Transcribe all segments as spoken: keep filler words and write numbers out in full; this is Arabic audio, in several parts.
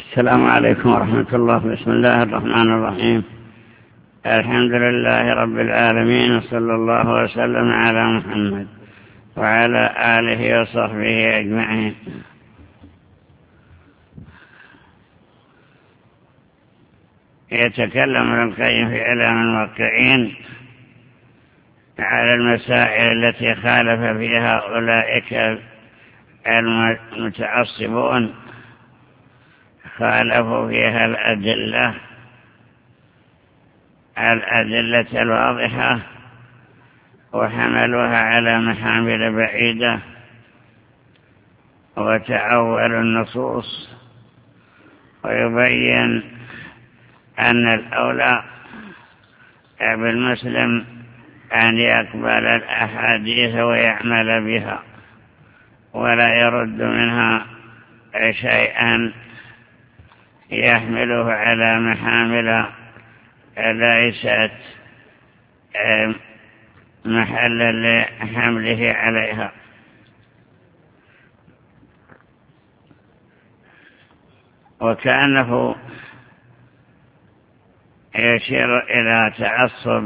السلام عليكم ورحمة الله. بسم الله الرحمن الرحيم. الحمد لله رب العالمين، وصلى الله وسلم على محمد وعلى آله وصحبه أجمعين. يتكلم ابن القيم في إعلام الموقعين على المسائل التي خالف فيها أولئك المتعصبون، خالفوا فيها الأدلة الأدلة الواضحة وحملوها على محامل بعيدة وتعولوا النصوص، ويبين أن الأولى بالمسلم أن يقبل الأحاديث ويعمل بها ولا يرد منها شيئا يحمله على محامل ليست محلا لحمله عليها. وكأنه يشير إلى تعصب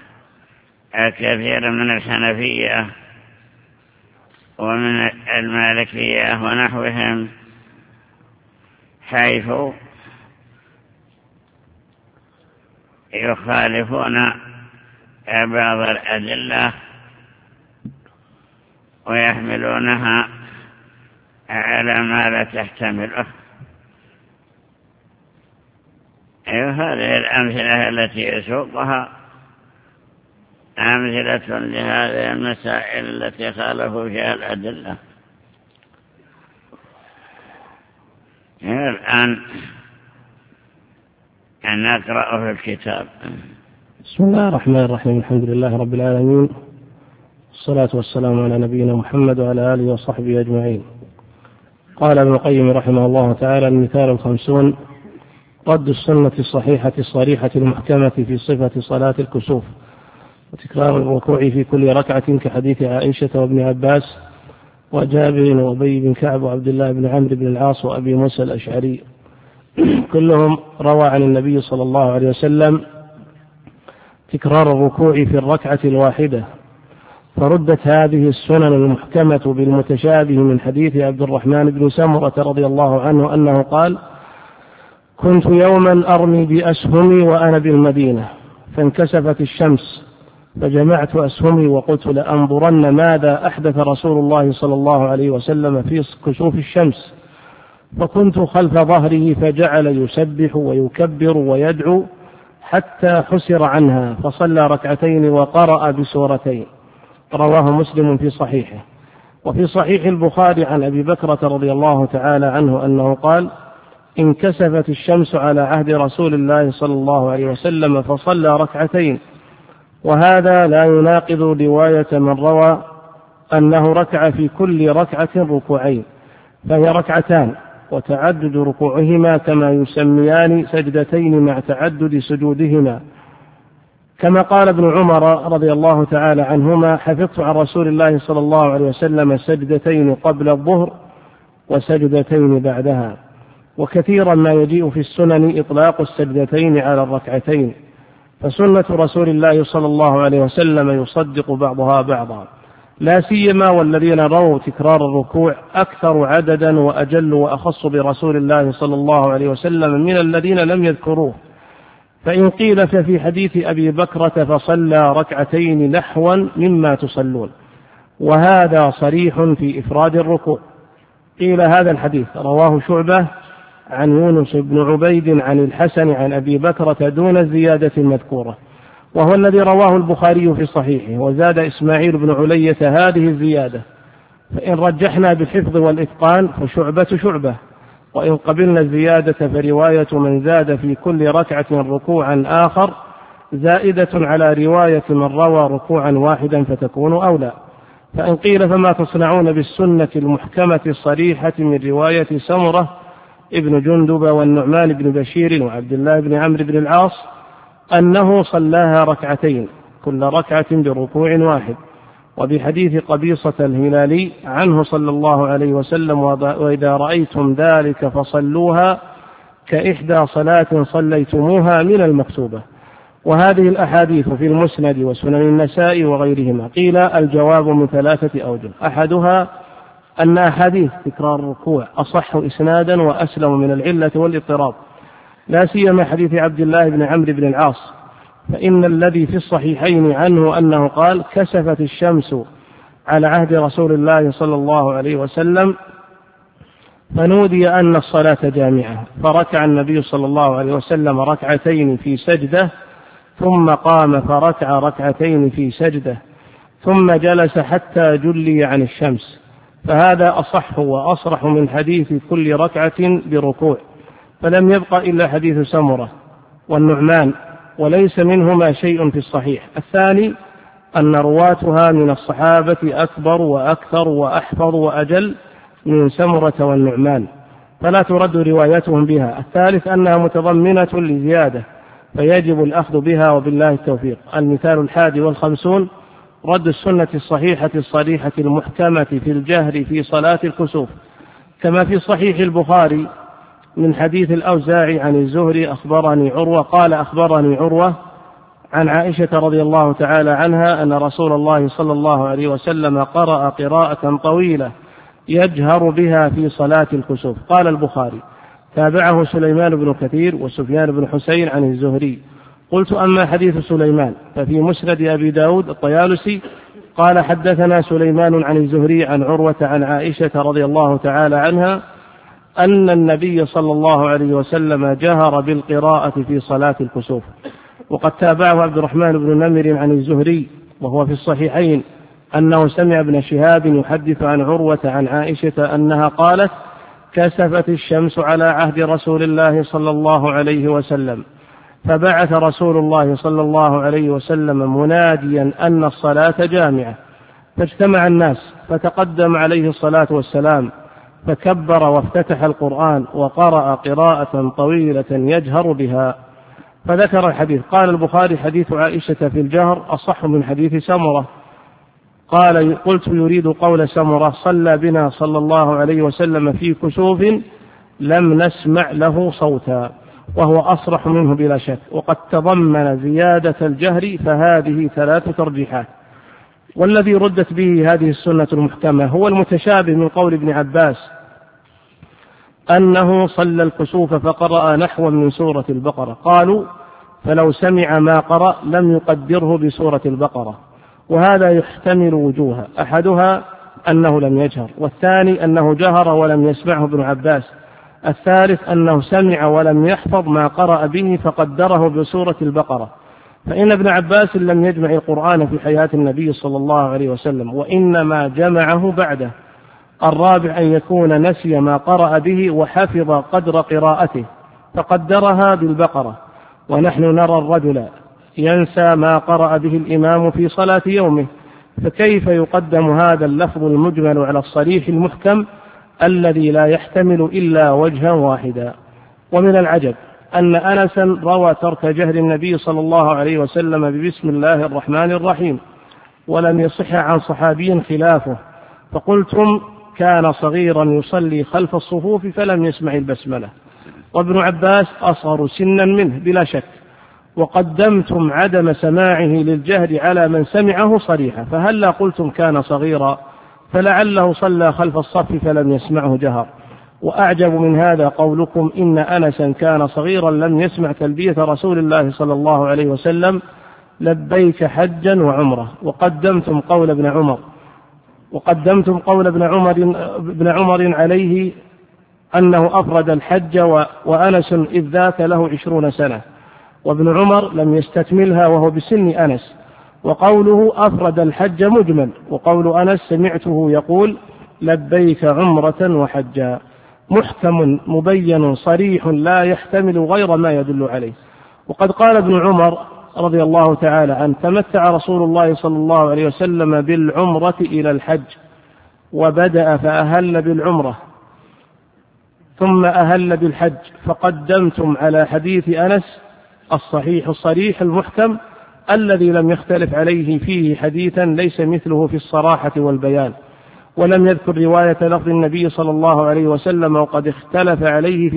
كثير من الحنفية ومن المالكية ونحوهم، حيث يخالفون بعض الأدلة ويحملونها على ما لا تحتمله. هذه الأمثلة التي يسوقها أمثلة لهذه المسائل التي خالفوا فيها الأدلة. الآن أن نقرأ في الكتاب. بسم الله الرحمن الرحيم. الحمد لله رب العالمين، والصلاة والسلام على نبينا محمد وعلى آله وصحبه أجمعين. قال ابن القيم رحمه الله تعالى: المثال الخمسون: رد السنة الصحيحة الصريحة المحكمة في صفة صلاة الكسوف وتكرار الركوع في كل ركعة، كحديث عائشة وابن عباس وجابر وأبي بن كعب وعبد الله بن عمرو بن العاص وأبي موسى الأشعري، كلهم روى عن النبي صلى الله عليه وسلم تكرار الركوع في الركعة الواحدة، فردت هذه السنن المحكمة بالمتشابه من حديث عبد الرحمن بن سمرة رضي الله عنه أنه قال: كنت يوما أرمي بأسهمي وأنا بالمدينة، فانكسفت الشمس فجمعت أسهمي وقلت لأنظرن ماذا أحدث رسول الله صلى الله عليه وسلم في كسوف الشمس، فكنت خلف ظهره فجعل يسبح ويكبر ويدعو حتى حسر عنها، فصلى ركعتين وقرأ بسورتين. رواه مسلم في صحيحه. وفي صحيح البخاري عن أبي بكرة رضي الله تعالى عنه أنه قال: انكسفت الشمس على عهد رسول الله صلى الله عليه وسلم فصلى ركعتين. وهذا لا يناقض رواية من روى أنه ركع في كل ركعة ركوعين، فهي ركعتان وتعدد ركوعهما كما يسميان سجدتين مع تعدد سجودهما، كما قال ابن عمر رضي الله تعالى عنهما: حفظت عن رسول الله صلى الله عليه وسلم سجدتين قبل الظهر وسجدتين بعدها. وكثيرا ما يجيء في السنن إطلاق السجدتين على الركعتين، فسنة رسول الله صلى الله عليه وسلم يصدق بعضها بعضا، لا سيما والذين رووا تكرار الركوع أكثر عددا وأجل وأخص برسول الله صلى الله عليه وسلم من الذين لم يذكروه. فإن قيل ففي حديث أبي بكرة فصلى ركعتين نحوا مما تصلون، وهذا صريح في إفراد الركوع. قيل هذا الحديث رواه شعبة عن يونس بن عبيد عن الحسن عن أبي بكرة دون الزيادة المذكورة، وهو الذي رواه البخاري في صحيحه، وزاد إسماعيل بن علية هذه الزيادة. فإن رجحنا بالحفظ والإتقان فشعبة شعبة، وإن قبلنا الزيادة فرواية من زاد في كل ركعة ركوعا آخر زائدة على رواية من روى ركوعا واحدا فتكون أولى. فإن قيل فما تصنعون بالسنة المحكمة الصريحة من رواية سمرة ابن جندب والنعمان بن بشير وعبد الله بن عمرو بن العاص أنه صلاها ركعتين كل ركعة بركوع واحد، وبحديث قبيصة الهلالي عنه صلى الله عليه وسلم: وإذا رأيتم ذلك فصلوها كإحدى صلاة صليتموها من المكتوبة. وهذه الأحاديث في المسند وسنن النساء وغيرهما. قيل الجواب من ثلاثة أوجه: أحدها أن أحاديث تكرار الركوع أصح إسنادا وأسلم من العلة والاضطراب، لا سيما حديث عبد الله بن عمرو بن العاص، فإن الذي في الصحيحين عنه أنه قال: كسفت الشمس على عهد رسول الله صلى الله عليه وسلم فنودي أن الصلاة جامعة، فركع النبي صلى الله عليه وسلم ركعتين في سجدة، ثم قام فركع ركعتين في سجدة، ثم جلس حتى جلي عن الشمس، فهذا أصح وأصرح من حديث كل ركعة بركوع. فلم يبق إلا حديث سمرة والنعمان، وليس منهما شيء في الصحيح. الثاني أن رواتها من الصحابة أكبر وأكثر وأحفظ وأجل من سمرة والنعمان، فلا ترد روايتهم بها. الثالث أنها متضمنة لزيادة، فيجب الأخذ بها، وبالله التوفيق. المثال الحادي والخمسون: رد السنة الصحيحة الصريحة المحكمة في الجهر في صلاة الكسوف، كما في صحيح البخاري من حديث الأوزاعي عن الزهري أخبرني عروة قال: أخبرني عروة عن عائشة رضي الله تعالى عنها أن رسول الله صلى الله عليه وسلم قرأ قراءة طويلة يجهر بها في صلاة الكسوف. قال البخاري: تابعه سليمان بن كثير وسفيان بن حسين عن الزهري. قلت: أما حديث سليمان ففي مسند أبي داود الطيالسي قال: حدثنا سليمان عن الزهري عن عروة عن عائشة رضي الله تعالى عنها أن النبي صلى الله عليه وسلم جهر بالقراءة في صلاة الكسوف. وقد تابعه عبد الرحمن بن نمر عن الزهري وهو في الصحيحين أنه سمع ابن شهاب يحدث عن عروة عن عائشة أنها قالت: كسفت الشمس على عهد رسول الله صلى الله عليه وسلم، فبعث رسول الله صلى الله عليه وسلم مناديا أن الصلاة جامعة، فاجتمع الناس، فتقدم عليه الصلاة والسلام فكبر وافتتح القرآن وقرأ قراءة طويلة يجهر بها، فذكر الحديث. قال البخاري: حديث عائشة في الجهر أصح من حديث سمرة. قال: قلت: يريد قول سمرة: صلى بنا صلى الله عليه وسلم في كسوف لم نسمع له صوتا، وهو أصرح منه بلا شك، وقد تضمن زيادة الجهر، فهذه ثلاث ترجيحات. والذي ردت به هذه السنة المحكمة هو المتشابه من قول ابن عباس أنه صلى الكسوف فقرأ نحوا من سورة البقرة. قالوا: فلو سمع ما قرأ لم يقدره بسورة البقرة. وهذا يحتمل وجوها: أحدها أنه لم يجهر، والثاني أنه جهر ولم يسمعه ابن عباس، الثالث أنه سمع ولم يحفظ ما قرأ به فقدره بسورة البقرة، فإن ابن عباس لم يجمع القرآن في حياة النبي صلى الله عليه وسلم، وإنما جمعه بعده. الرابع أن يكون نسي ما قرأ به وحفظ قدر قراءته فقدرها بالبقرة، ونحن نرى الرجل ينسى ما قرأ به الإمام في صلاة يومه، فكيف يقدم هذا اللفظ المجمل على الصريح المحكم الذي لا يحتمل إلا وجها واحدا؟ ومن العجب أن أنسا روى ترك جهر النبي صلى الله عليه وسلم ببسم الله الرحمن الرحيم، ولم يصح عن صحابي خلافه، فقلتم كان صغيرا يصلي خلف الصفوف فلم يسمع البسملة، وابن عباس أصغر سنا منه بلا شك، وقدمتم عدم سماعه للجهر على من سمعه صريحا، فهلا قلتم كان صغيرا فلعله صلى خلف الصف فلم يسمعه جهر. وأعجب من هذا قولكم إن أنسا كان صغيرا لم يسمع تلبية رسول الله صلى الله عليه وسلم لبيك حجا وعمرة، وقدمتم قول ابن عمر وقدمتم قول ابن عمر ابن عمر عليه أنه أفرد الحج وأنس إذ ذاك له عشرون سنة، وابن عمر لم يستكملها وهو بسن أنس. وقوله أفرد الحج مجمل، وقول أنس سمعته يقول لبيك عمرة وحجا، محكم مبين صريح لا يحتمل غير ما يدل عليه. وقد قال ابن عمر رضي الله تعالى عنه: تمتع رسول الله صلى الله عليه وسلم بالعمرة إلى الحج، وبدأ فأهل بالعمرة ثم أهل بالحج، فقدمتم على حديث أنس الصحيح الصريح المحكم الذي لم يختلف عليه فيه حديثا ليس مثله في الصراحة والبيان، ولم يذكر رواية لفظ النبي صلى الله عليه وسلم وقد اختلف عليه فيه،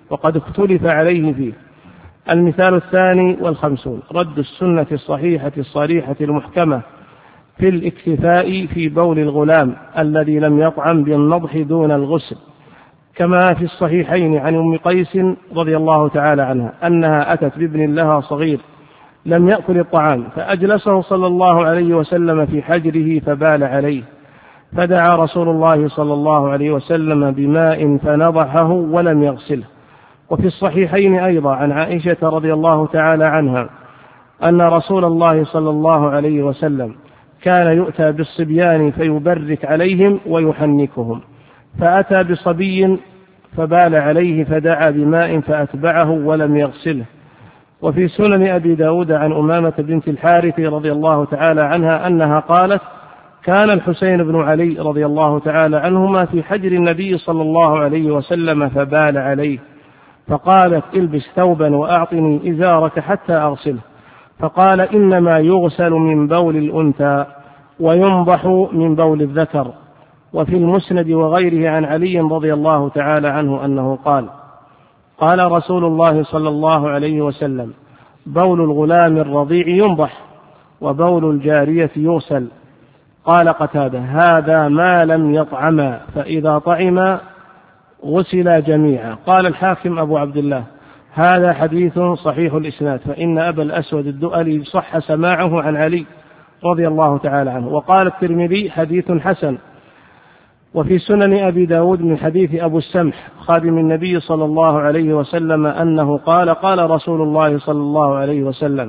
وقد اختلف عليه فيه. المثال الثاني والخمسون: رد السنة الصحيحة الصريحة المحكمة في الاكتفاء في بول الغلام الذي لم يطعم بالنضح دون الغسل، كما في الصحيحين عن أم قيس رضي الله تعالى عنها أنها أتت بابن لها صغير لم يأكل الطعام فأجلسه صلى الله عليه وسلم في حجره فبال عليه، فدعا رسول الله صلى الله عليه وسلم بماء فنضحه ولم يغسله. وفي الصحيحين أيضا عن عائشة رضي الله تعالى عنها أن رسول الله صلى الله عليه وسلم كان يؤتى بالصبيان فيبرك عليهم ويحنكهم، فأتى بصبي فبال عليه فدعا بماء فأتبعه ولم يغسله. وفي سنن أبي داود عن أمامة بنت الحارث رضي الله تعالى عنها أنها قالت: كان الحسين بن علي رضي الله تعالى عنهما في حجر النبي صلى الله عليه وسلم فبال عليه، فقالت: البس ثوبا وأعطني إزارك حتى أغسله، فقال: إنما يغسل من بول الأنثى وينضح من بول الذكر. وفي المسند وغيره عن علي رضي الله تعالى عنه أنه قال: قال رسول الله صلى الله عليه وسلم: بول الغلام الرضيع ينضح وبول الجارية يغسل. قال قتادة: هذا ما لم يطعما، فإذا طعما غسلا جميعا. قال الحاكم أبو عبد الله: هذا حديث صحيح الإسناد، فإن أبا الأسود الدؤلي صح سماعه عن علي رضي الله تعالى عنه. وقال الترمذي: حديث حسن. وفي سنن أبي داود من حديث أبو السمح خادم النبي صلى الله عليه وسلم أنه قال: قال رسول الله صلى الله عليه وسلم: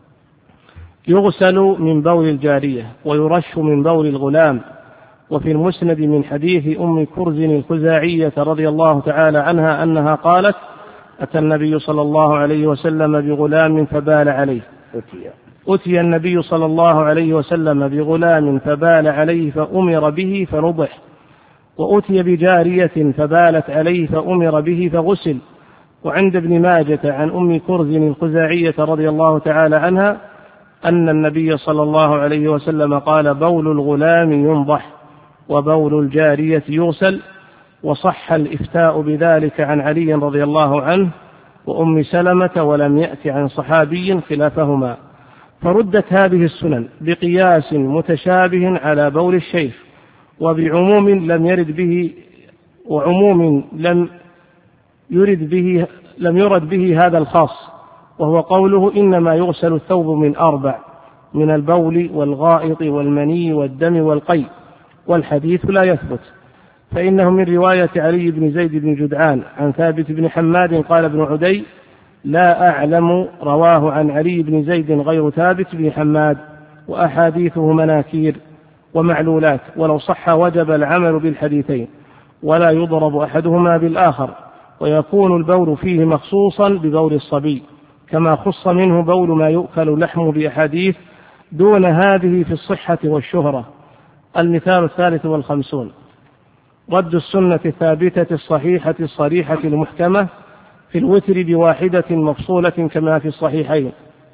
يغسل من بول الجارية ويرش من بول الغلام. وفي المسند من حديث أم كرز الخزاعية رضي الله تعالى عنها أنها قالت: أتى النبي صلى الله عليه وسلم بغلام فبال عليه. أتي النبي صلى الله عليه وسلم بغلام فبال عليه فأمر به فنضح، وأتي بجارية فبالت عليه فأمر به فغسل. وعند ابن ماجة عن أم كرز الخزاعية رضي الله تعالى عنها أن النبي صلى الله عليه وسلم قال: بول الغلام ينضح وبول الجارية يغسل. وصح الإفتاء بذلك عن علي رضي الله عنه وأم سلمة، ولم يأت عن صحابي خلافهما. فردت هذه السنن بقياس متشابه على بول الشيخ، وبعموم لم يرد به وعموم لم يرد به لم يرد به هذا الخاص، وهو قوله: إنما يغسل الثوب من أربع: من البول والغائط والمني والدم والقيء. والحديث لا يثبت، فإنه من رواية علي بن زيد بن جدعان عن ثابت بن حماد قال ابن عدي: لا أعلم رواه عن علي بن زيد غير ثابت بن حماد، وأحاديثه مناكير ومعلولات، ولو صح وجب العمل بالحديثين ولا يضرب أحدهما بالآخر، ويكون البول فيه مخصوصا ببول الصبي كما خص منه بول ما يؤكل لحمه بأحاديث دون هذه في الصحة والشهرة. المثال الثالث والخمسون: رد السنة الثابتة الصحيحة الصريحة المحكمة في الوتر بواحدة مفصولة كما في الصحيحين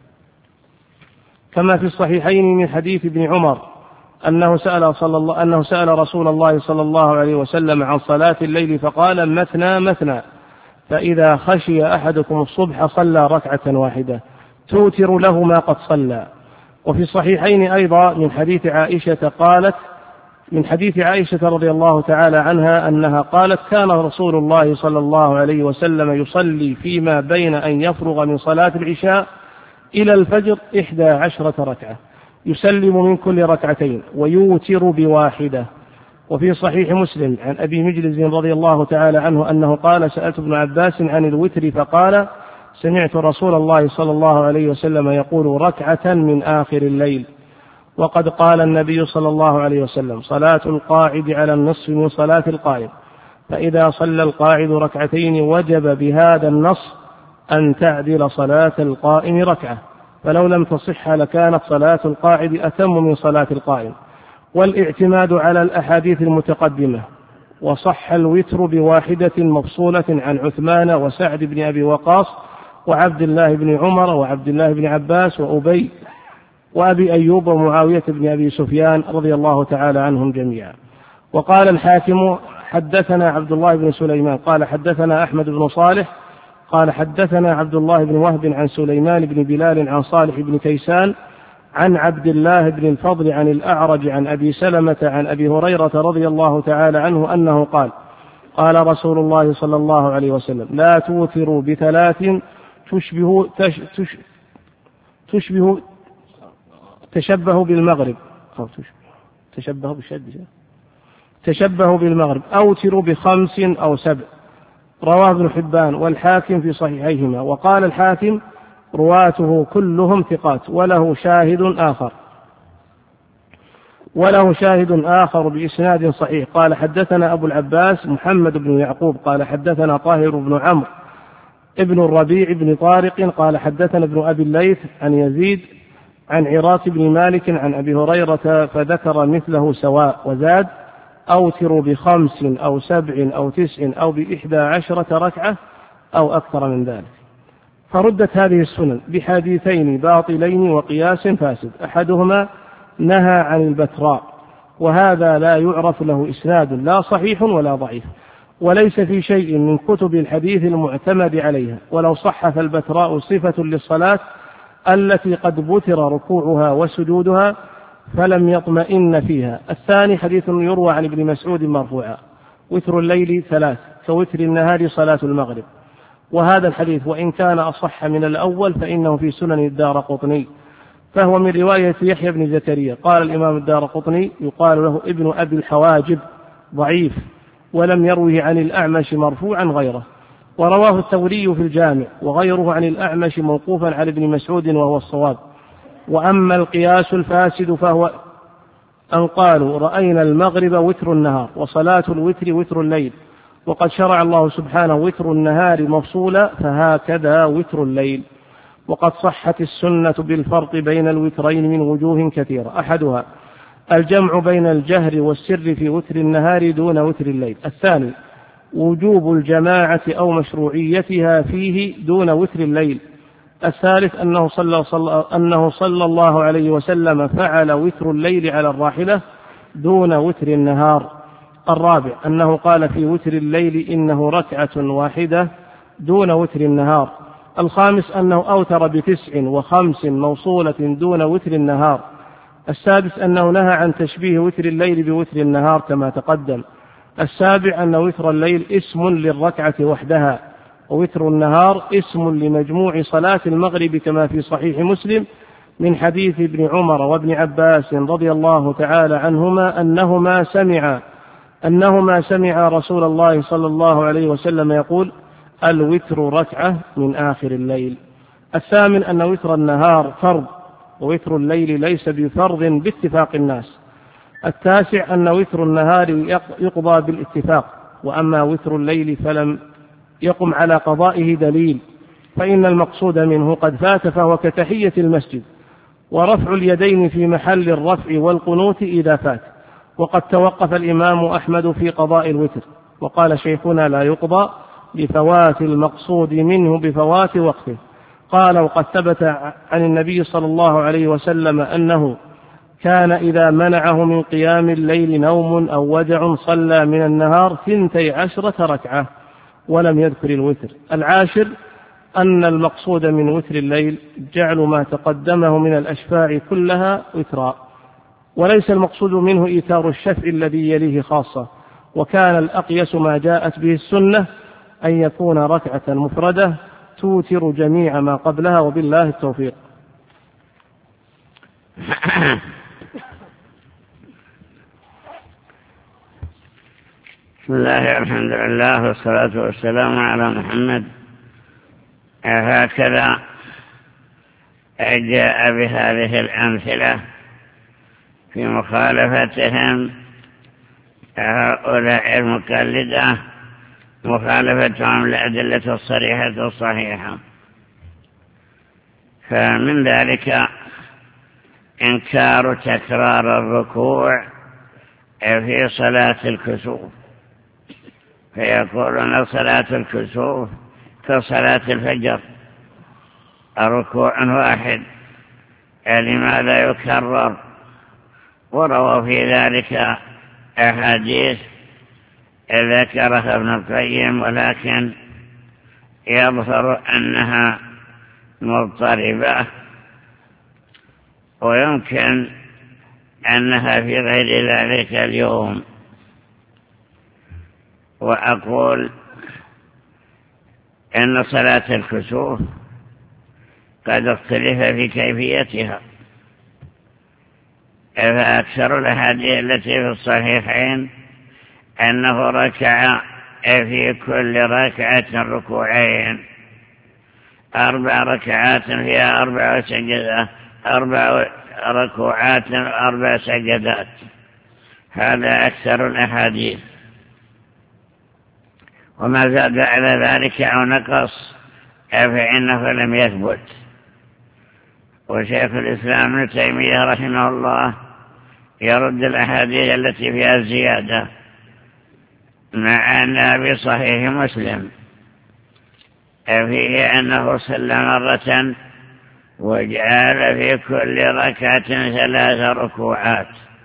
كما في الصحيحين من حديث ابن عمر أنه سأل, صلى الله أنه سأل رسول الله صلى الله عليه وسلم عن صلاة الليل فقال: مثنى مثنى، فإذا خشي أحدكم الصبح صلى ركعة واحدة توتر له ما قد صلى. وفي الصحيحين أيضا من حديث عائشة قالت من حديث عائشة رضي الله تعالى عنها أنها قالت: كان رسول الله صلى الله عليه وسلم يصلي فيما بين أن يفرغ من صلاة العشاء إلى الفجر إحدى عشرة ركعة، يسلم من كل ركعتين ويوتر بواحدة. وفي صحيح مسلم عن أبي مجلس رضي الله تعالى عنه أنه قال: سألت ابن عباس عن الوتر فقال: سمعت رسول الله صلى الله عليه وسلم يقول: ركعة من آخر الليل. وقد قال النبي صلى الله عليه وسلم: صلاة القاعد على النصف من صلاة القائم، فإذا صلى القاعد ركعتين وجب بهذا النص أن تعدل صلاة القائم ركعة، فلو لم تصح لكانت صلاة القاعد أتم من صلاة القائم. والاعتماد على الأحاديث المتقدمة. وصح الوتر بواحدة مفصولة عن عثمان وسعد بن أبي وقاص وعبد الله بن عمر وعبد الله بن عباس وأبي وأبي أيوب ومعاوية بن أبي سفيان رضي الله تعالى عنهم جميعا. وقال الحاكم: حدثنا عبد الله بن سليمان قال حدثنا أحمد بن صالح قال حدثنا عبد الله بن وهب عن سليمان بن بلال عن صالح بن كيسان عن عبد الله بن الفضل عن الأعرج عن أبي سلمة عن أبي هريرة رضي الله تعالى عنه أنه قال قال رسول الله صلى الله عليه وسلم لا توتروا بثلاث تشبه تش تش تشبه تشبه بالمغرب أو تشبه تشبه بالشد تشبه بالمغرب أوتروا بخمس أو سبع. رواه ابن حبان والحاكم في صحيحيهما. وقال الحاكم رواته كلهم ثقات وله شاهد آخر وله شاهد آخر بإسناد صحيح. قال حدثنا أبو العباس محمد بن يعقوب قال حدثنا طاهر بن عمرو ابن الربيع بن طارق قال حدثنا ابن أبي الليث عن يزيد عن عراة بن مالك عن أبي هريرة فذكر مثله سواء وزاد أوتروا بخمس أو سبع أو تسع أو بإحدى عشرة ركعة أو أكثر من ذلك. فردت هذه السنن بحديثين باطلين وقياس فاسد. أحدهما نهى عن البتراء وهذا لا يعرف له إسناد لا صحيح ولا ضعيف وليس في شيء من كتب الحديث المعتمد عليها. ولو صح فالبتراء صفة للصلاة التي قد بتر ركوعها وسجودها فلم يطمئن فيها. الثاني حديث يروى عن ابن مسعود مرفوعا وتر الليل ثلاث كوتر النهار صلاة المغرب. وهذا الحديث وإن كان أصح من الأول فإنه في سنن الدارقطني فهو من رواية يحيى بن زكريا. قال الإمام الدارقطني يقال له ابن أبي الحواجب ضعيف ولم يروه عن الأعمش مرفوعا غيره. ورواه الثوري في الجامع وغيره عن الأعمش موقوفا على ابن مسعود وهو الصواب. وأما القياس الفاسد فهو أن قالوا رأينا المغرب وتر النهار وصلاة الوتر وتر الليل وقد شرع الله سبحانه وتر النهار مفصولا فهكذا وتر الليل. وقد صحت السنة بالفرق بين الوترين من وجوه كثيرة. أحدها الجمع بين الجهر والسر في وتر النهار دون وتر الليل. الثاني وجوب الجماعة أو مشروعيتها فيه دون وتر الليل. الثالث أنه صلى, صلى, أنه صلى الله عليه وسلم فعل وتر الليل على الراحلة دون وتر النهار. الرابع أنه قال في وتر الليل إنه ركعة واحدة دون وتر النهار. الخامس أنه أوتر بتسع وخمس موصولة دون وتر النهار. السادس أنه نهى عن تشبيه وتر الليل بوتر النهار كما تقدم. السابع أن وتر الليل اسم للركعة وحدها ووتر النهار اسم لمجموع صلاة المغرب كما في صحيح مسلم من حديث ابن عمر وابن عباس رضي الله تعالى عنهما أنهما سمع أنهما سمع رسول الله صلى الله عليه وسلم يقول الوتر ركعة من آخر الليل. الثامن أن وتر النهار فرض ووتر الليل ليس بفرض باتفاق الناس. التاسع أن وتر النهار يقضى بالاتفاق وأما وتر الليل فلم يقم على قضائه دليل فإن المقصود منه قد فات فهو كتحية المسجد ورفع اليدين في محل الرفع والقنوت إذا فات. وقد توقف الإمام أحمد في قضاء الوتر وقال شيخنا لا يقضى لفوات المقصود منه بفوات وقته. قال وقد ثبت عن النبي صلى الله عليه وسلم أنه كان إذا منعه من قيام الليل نوم أو وجع صلى من النهار ثنتي عشرة ركعة ولم يذكر الوتر. العاشر أن المقصود من وتر الليل جعل ما تقدمه من الأشفاع كلها وترا وليس المقصود منه إيثار الشفع الذي يليه خاصة. وكان الأقيس ما جاءت به السنة أن يكون ركعة مفردة توتر جميع ما قبلها وبالله التوفيق. بسم الله الحمد لله والصلاة والسلام على محمد. هكذا جاء بهذه الأمثلة في مخالفتهم هؤلاء المقلدة مخالفتهم للأدلة الصريحة الصحيحة. فمن ذلك إنكار تكرار الركوع في صلاة الكسوف فيقولون صلاة الكسوف كصلاة الفجر ركوع واحد لماذا يكرر؟ ورووا في ذلك أحاديث ذكرها ابن القيم ولكن يظهر أنها مضطربة، ويمكن أنها في غير ذلك اليوم. وأقول إن صلاة الكسوف قد اختلف في كيفيتها، فأكثر الأحاديث التي في الصحيحين أنه ركع في كل ركعة ركوعين، أربع ركعات فيها أربع سجدات، أربع ركوعات أربع سجدات. هذا أكثر الأحاديث، وما زاد على ذلك أو نقص فإنه لم يثبت. وشيخ الإسلام ابن تيمية رحمه الله يرد الأحاديث التي فيها الزيادة، مع أنها بصحيح مسلم فيه أنه صلى مرة وجعل في كل ركعة ثلاث ركوعات،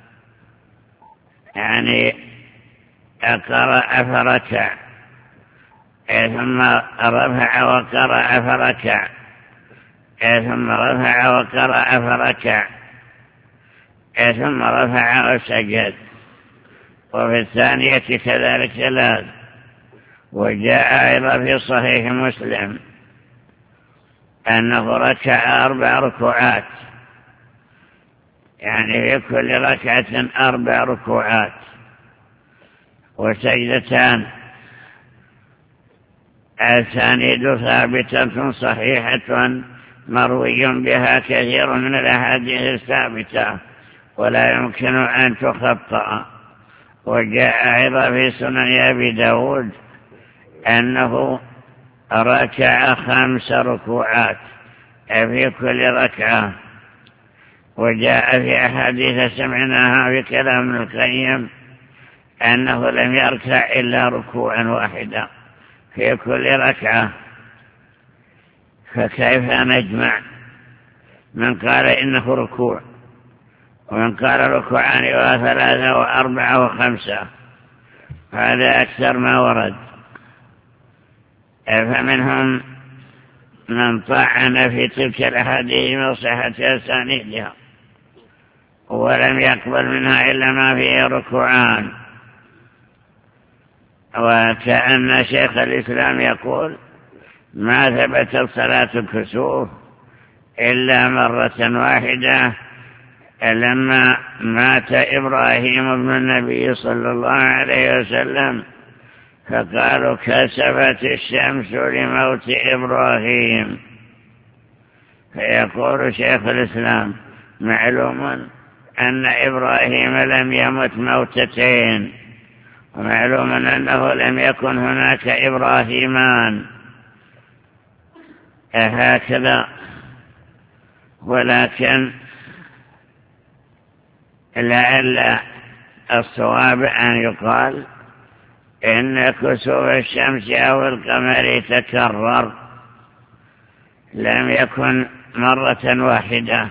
يعني قرأ فركع ثم رفع وقرأ فركع ثم رفع وقرأ فركع ثم رفع وسجد. وفي الثانية كذلك ثلاث. وجاء أيضا في صحيح مسلم أنه ركع أربع ركوعات، يعني في كل ركعة أربع ركوعات وسجدتان. الأسانيد ثابتة صحيحة مروي بها كثير من الأحاديث الثابتة ولا يمكن أن تخطأ. وجاء أيضا في سنن أبي داود أنه ركع خمس ركوعات في كل ركعة. وجاء في أحاديث سمعناها في كلام ابن القيم أنه لم يركع إلا ركوعا واحدا في كل ركعة. فكيف نجمع من قال إنه ركوع ومن قال ركوعان وثلاثة وأربعة وخمسة؟ هذا أكثر ما ورد. فمنهم من طعن في تلك الأحاديث من صحة أسانيدها ولم يقبل منها إلا ما فيه ركوعان. وكأن شيخ الإسلام يقول ما ثبتت صلاة الكسوف إلا مرة واحدة لما مات إبراهيم ابن النبي صلى الله عليه وسلم، فقالوا كسفت الشمس لموت إبراهيم. فيقول شيخ الإسلام معلوم أن إبراهيم لم يمت موتتين، ومعلوم أنه لم يكن هناك إبراهيمان هكذا. ولكن لعل الصواب أن يقال إن كسوف الشمس أو القمر تكرر، لم يكن مرة واحدة.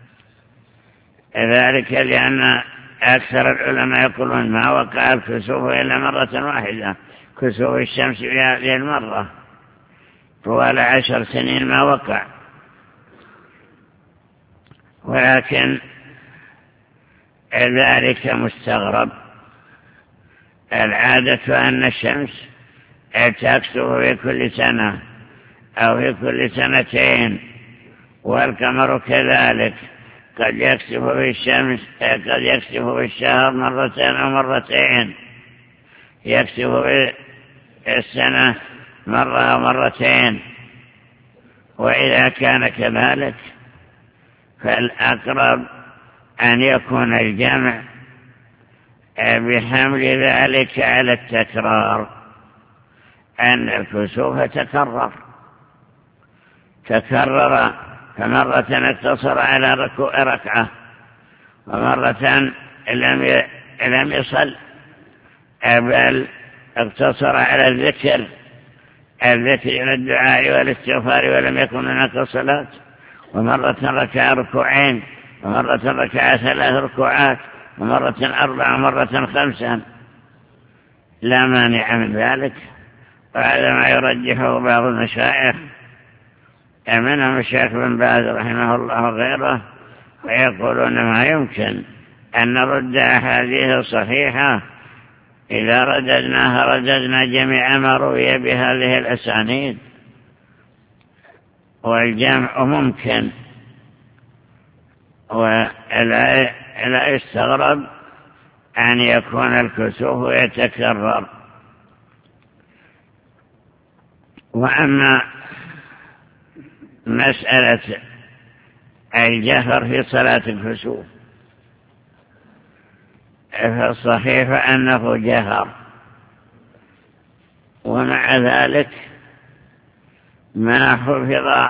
ذلك لأن أكثر العلماء يقولون ما وقع الكسوف إلا مرة واحدة، كسوف الشمس في هذه المرة طوال عشر سنين ما وقع. ولكن ذلك مستغرب. العادة أن الشمس تكسف في كل سنة أو في كل سنتين، والقمر كذلك قد يكسف في الشمس قد يكسف في الشهر مرتين أو مرتين، يكسف في السنة مرة أو مرتين. وإذا كان كذلك فالأقرب أن يكون الجمع بحمل ذلك على التكرار، أن الكسوف تكرر تكرر فمرة اقتصر على ركوع ركعة، ومرة لم لم يصل بل اقتصر على الذكر الذكر الدعاء والاستغفار ولم يكن هناك صلاة، ومرة ركع ركوعين، ومرة ركع ثلاث ركوعات، ومرة أربع، ومرة خمسا. لا مانع من ذلك، وهذا ما يرجحه بعض المشايخ منهم الشيخ بن باز رحمه الله وغيره، ويقولون ما يمكن أن نرد أحاديث صحيحة إذا رددناها رددنا جميع ما روي بهذه الأسانيد، والجمع ممكن ولا يستغرب أن يكون الكسوف يتكرر. وأما مسألة الجهر في صلاة الكسوف فالصحيح أنه جهر، ومع ذلك ما حفظ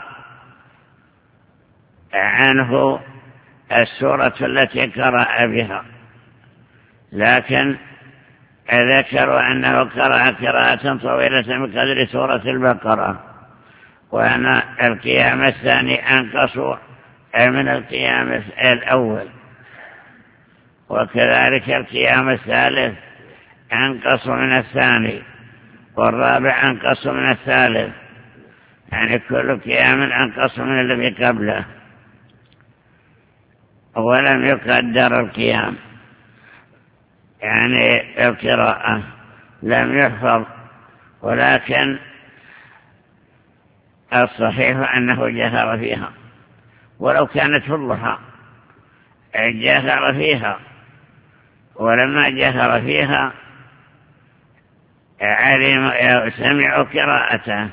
عنه السورة التي قرأ بها، لكن ذكروا أنه قرأ قراءة طويلة بقدر سورة البقرة، وأن القيام الثاني أنقص من القيام الأول، وكذلك القيام الثالث أنقص من الثاني، والرابع أنقص من الثالث، يعني كل قيام أنقص من الذي قبله، ولم يقدر القيام يعني القراءة لم يحفظ، ولكن الصحيح أنه جهر فيها، ولو كانت في الضحى جهر فيها، ولما جهر فيها علم سمعوا قراءته،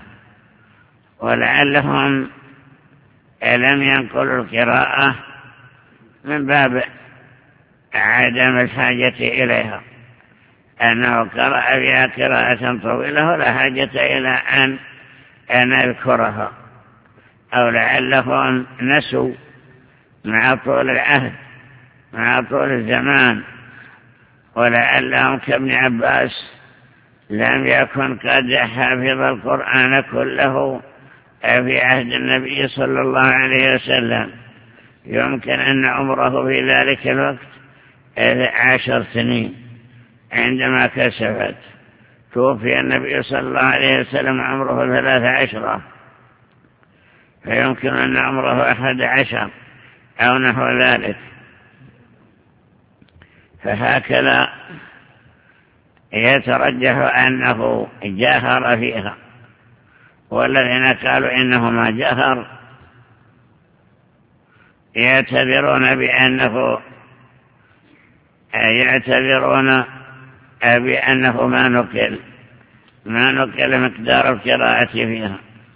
ولعلهم لم ينقلوا القراءة من باب عدم الحاجة إليها، أنه قرأ بها قراءة طويلة ولا حاجة إلى أن نذكرها، أو لعلهم نسوا مع طول العهد مع طول الزمان، ولعلهم كابن عباس لم يكن قد حفظ القرآن كله في عهد النبي صلى الله عليه وسلم، يمكن أن عمره في ذلك الوقت عشر سنين عندما كسفت، توفي النبي صلى الله عليه وسلم عمره ثلاث عشرة، فيمكن أن عمره أحد عشر أو نحو ذلك. فهكذا يترجح أنه جهر فيها، والذين قالوا إنه ما جهر يعتبرون بأنه يعتبرون بأنه ما نقل ما نقل مقدار القراءة فيها،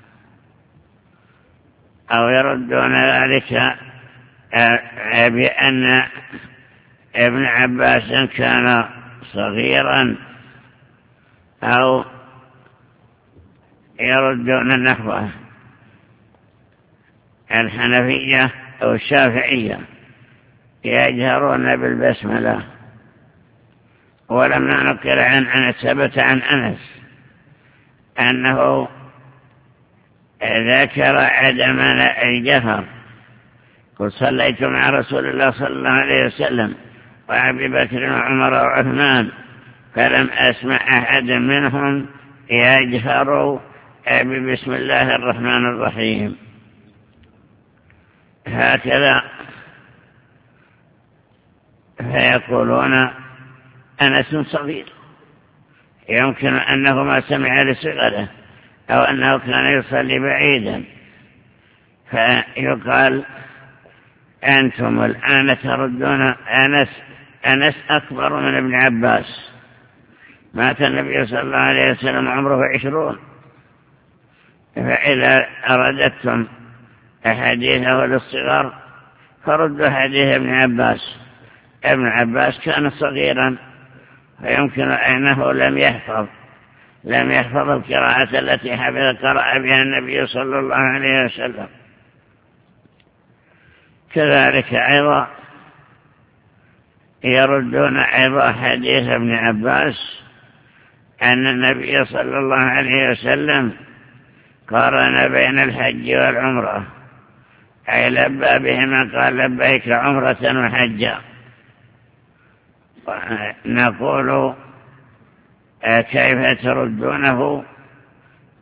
أو يردون ذلك بأن ابن عباس كان صغيرا، أو يردون نحوه. الحنفية أو الشافعية يجهرون بالبسملة، ولما نقل عن أنس ثبت عن أنس أنه ذكر عدم الجهر، قل صليت مع رسول الله صلى الله عليه وسلم وأبي بكر وعمر وعثمان فلم أسمع أحد منهم يجهر بسم الله الرحمن الرحيم. هكذا فيقولون أنس صغير، يمكن أنه ما سمع لصغره، أو أنه كان يصلي بعيدا، فيقال أنتم الآن تردون أنس أنس أكبر من ابن عباس، مات النبي صلى الله عليه وسلم عمره عشرون، فإذا أردتم حديثه للصغر فردوا حديث ابن عباس. ابن عباس كان صغيرا، فيمكن أنه لم يحفظ لم يحفظ القراءة التي حفظ قرأ بها النبي صلى الله عليه وسلم. كذلك أيضا يردون أيضا حديث ابن عباس أن النبي صلى الله عليه وسلم قارن بين الحج والعمرة، أي لبى بهما، قال لبيك عمرة وحجا. نقول كيف تردونه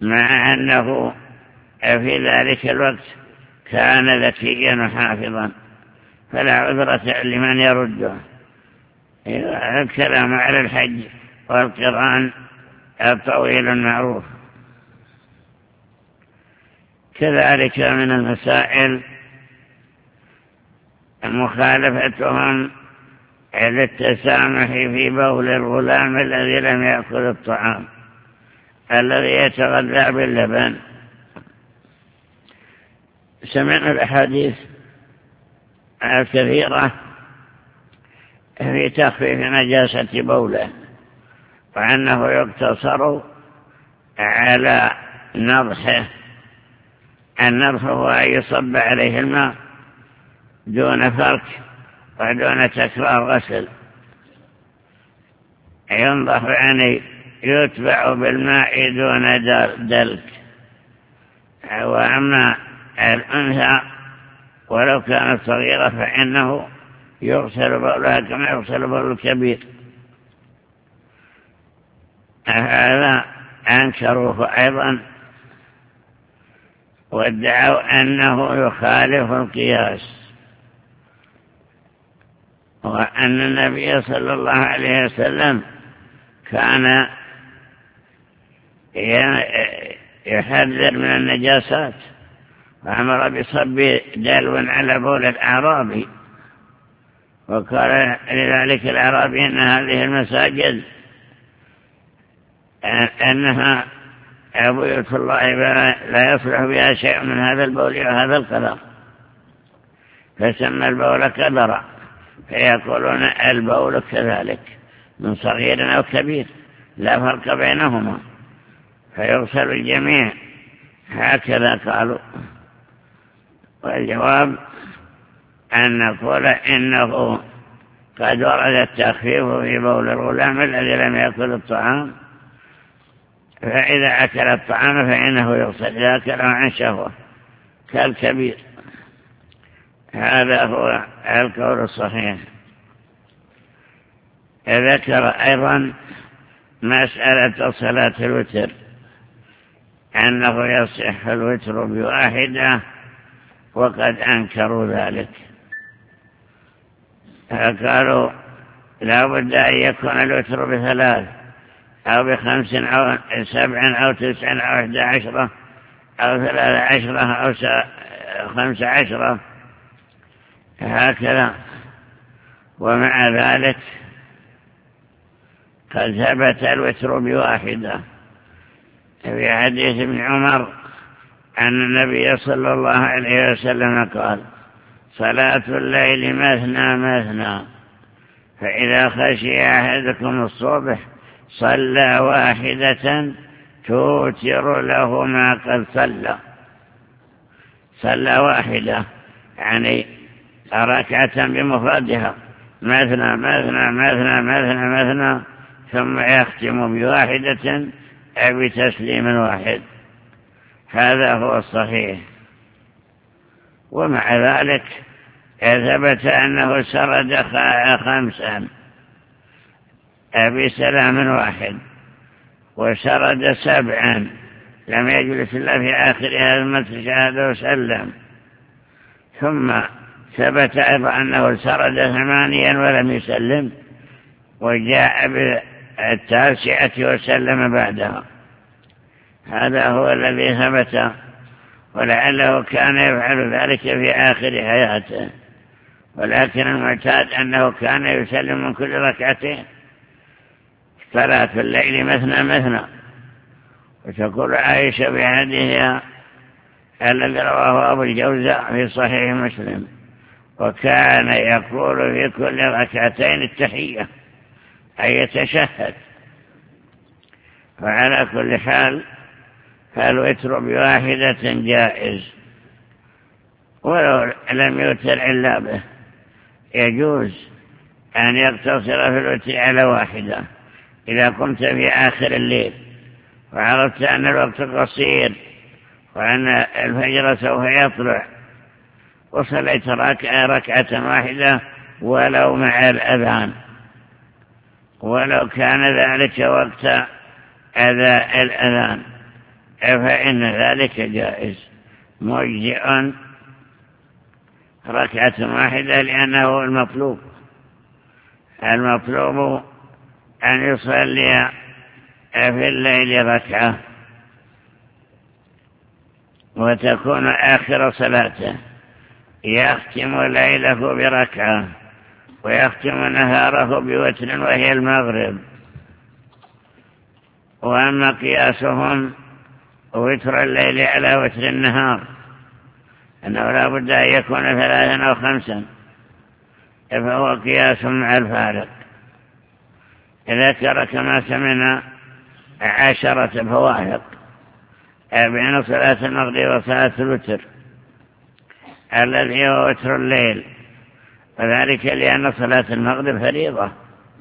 مع أنه في ذلك الوقت كان ذكيا وحافظا، فلا عذرة لمن يرده. الكلام على الحج والقران الطويل المعروف. كذلك من المسائل مخالفتهم للتسامح في بول الغلام الذي لم يأكل الطعام الذي يتغذى باللبن. سمعنا الأحاديث الكثيرة في تخفيف نجاسة بوله، وأنه يقتصر على نضحه. النضح هو أن يصب عليه الماء دون فرك ودون تكرار غسل، ينضح يعني يتبع بالماء دون دلك. وأما الأنثى ولو كانت صغيرة فإنه يغسل بولها كما يغسل بول الكبير. هذا أنكروه أيضا وادعوا أنه يخالف القياس، وأن النبي صلى الله عليه وسلم كان يحذر من النجاسات، وأمر بصب دلو على بول الأعرابي، وقال لذلك الأعرابي أن هذه المساجد أنها بيوت الله لا يصلح بها شيء من هذا البول وهذا القدر، فسمى البول قدرا، فيقولون البول كذلك من صغير أو كبير لا فرق بينهما، فيغسل الجميع، هكذا قالوا. والجواب أن نقول إنه قد ورد التخفيف في بول الغلام الذي لم يأكل الطعام، فإذا أكل الطعام فإنه يغسل إذا أكله عن شهوة كالكبير. هذا هو القول الصحيح. ذكر أيضا مسألة صلاة الوتر، أنه يصح الوتر بواحدة، وقد أنكروا ذلك، قالوا لا بد أن يكون الوتر بثلاث أو بخمس أو سبع أو تسع أو إحدى عشرة أو ثلاث عشرة أو خمس عشرة، هكذا. ومع ذلك قد ثبت الوتر بواحدة في حديث ابن عمر أن النبي صلى الله عليه وسلم قال: صلاة الليل مثنى مثنى، فإذا خشي أحدكم الصبح صلى واحدة توتر له ما قد صلى. صلى واحدة يعني ركعة بمفردها، مثنى مثنى مثنى مثنى مثنى، ثم يختم بواحدة أو بتسليم واحد. هذا هو الصحيح. ومع ذلك ثبت أنه سرد خمسا بسلام واحد، وسرد سبعا لم يجلس إلا في آخر هذا المسجد وسلم. ثم ثبت أيضا أنه سرد ثمانيا ولم يسلم، وجاء بالتاسعة وسلم بعدها. هذا هو الذي ثبت، ولعله كان يفعل ذلك في آخر حياته، ولكن المعتاد أنه كان يسلم من كل ركعتين. صلاة الليل مثنى مثنى. وتقول عائشة بحديثها الذي رواه أبو الجوزاء في صحيح مسلم: وكان يقول في كل ركعتين التحية، أي يتشهد. وعلى كل حال فالوتر بواحدة جائز، ولو لم يوتر إلا به يجوز أن يقتصر في الوتر على واحدة. إذا قمت في آخر الليل وعرفت أن الوقت قصير وأن الفجر سوف يطلع، وصليت ركعة واحدة ولو مع الأذان، ولو كان ذلك وقت أذى الأذان، فإن ذلك جائز مجزئ ركعة واحدة، لأنه المطلوب المطلوب أن يصلي في الليل ركعة وتكون آخر صلاته، يختم ليله بركعة ويختم نهاره بوتر وهي المغرب. وأما قياسهم وتر الليل على وتر النهار أنه لا بد أن يكون ثلاثا أو خمسا، فهو قياس مع الفارق. ذكر كما سمعنا عشرة فوارق بين صلاة المغرب وصلاة الوتر الذي هو وتر الليل، وذلك لأن صلاة المغرب فريضة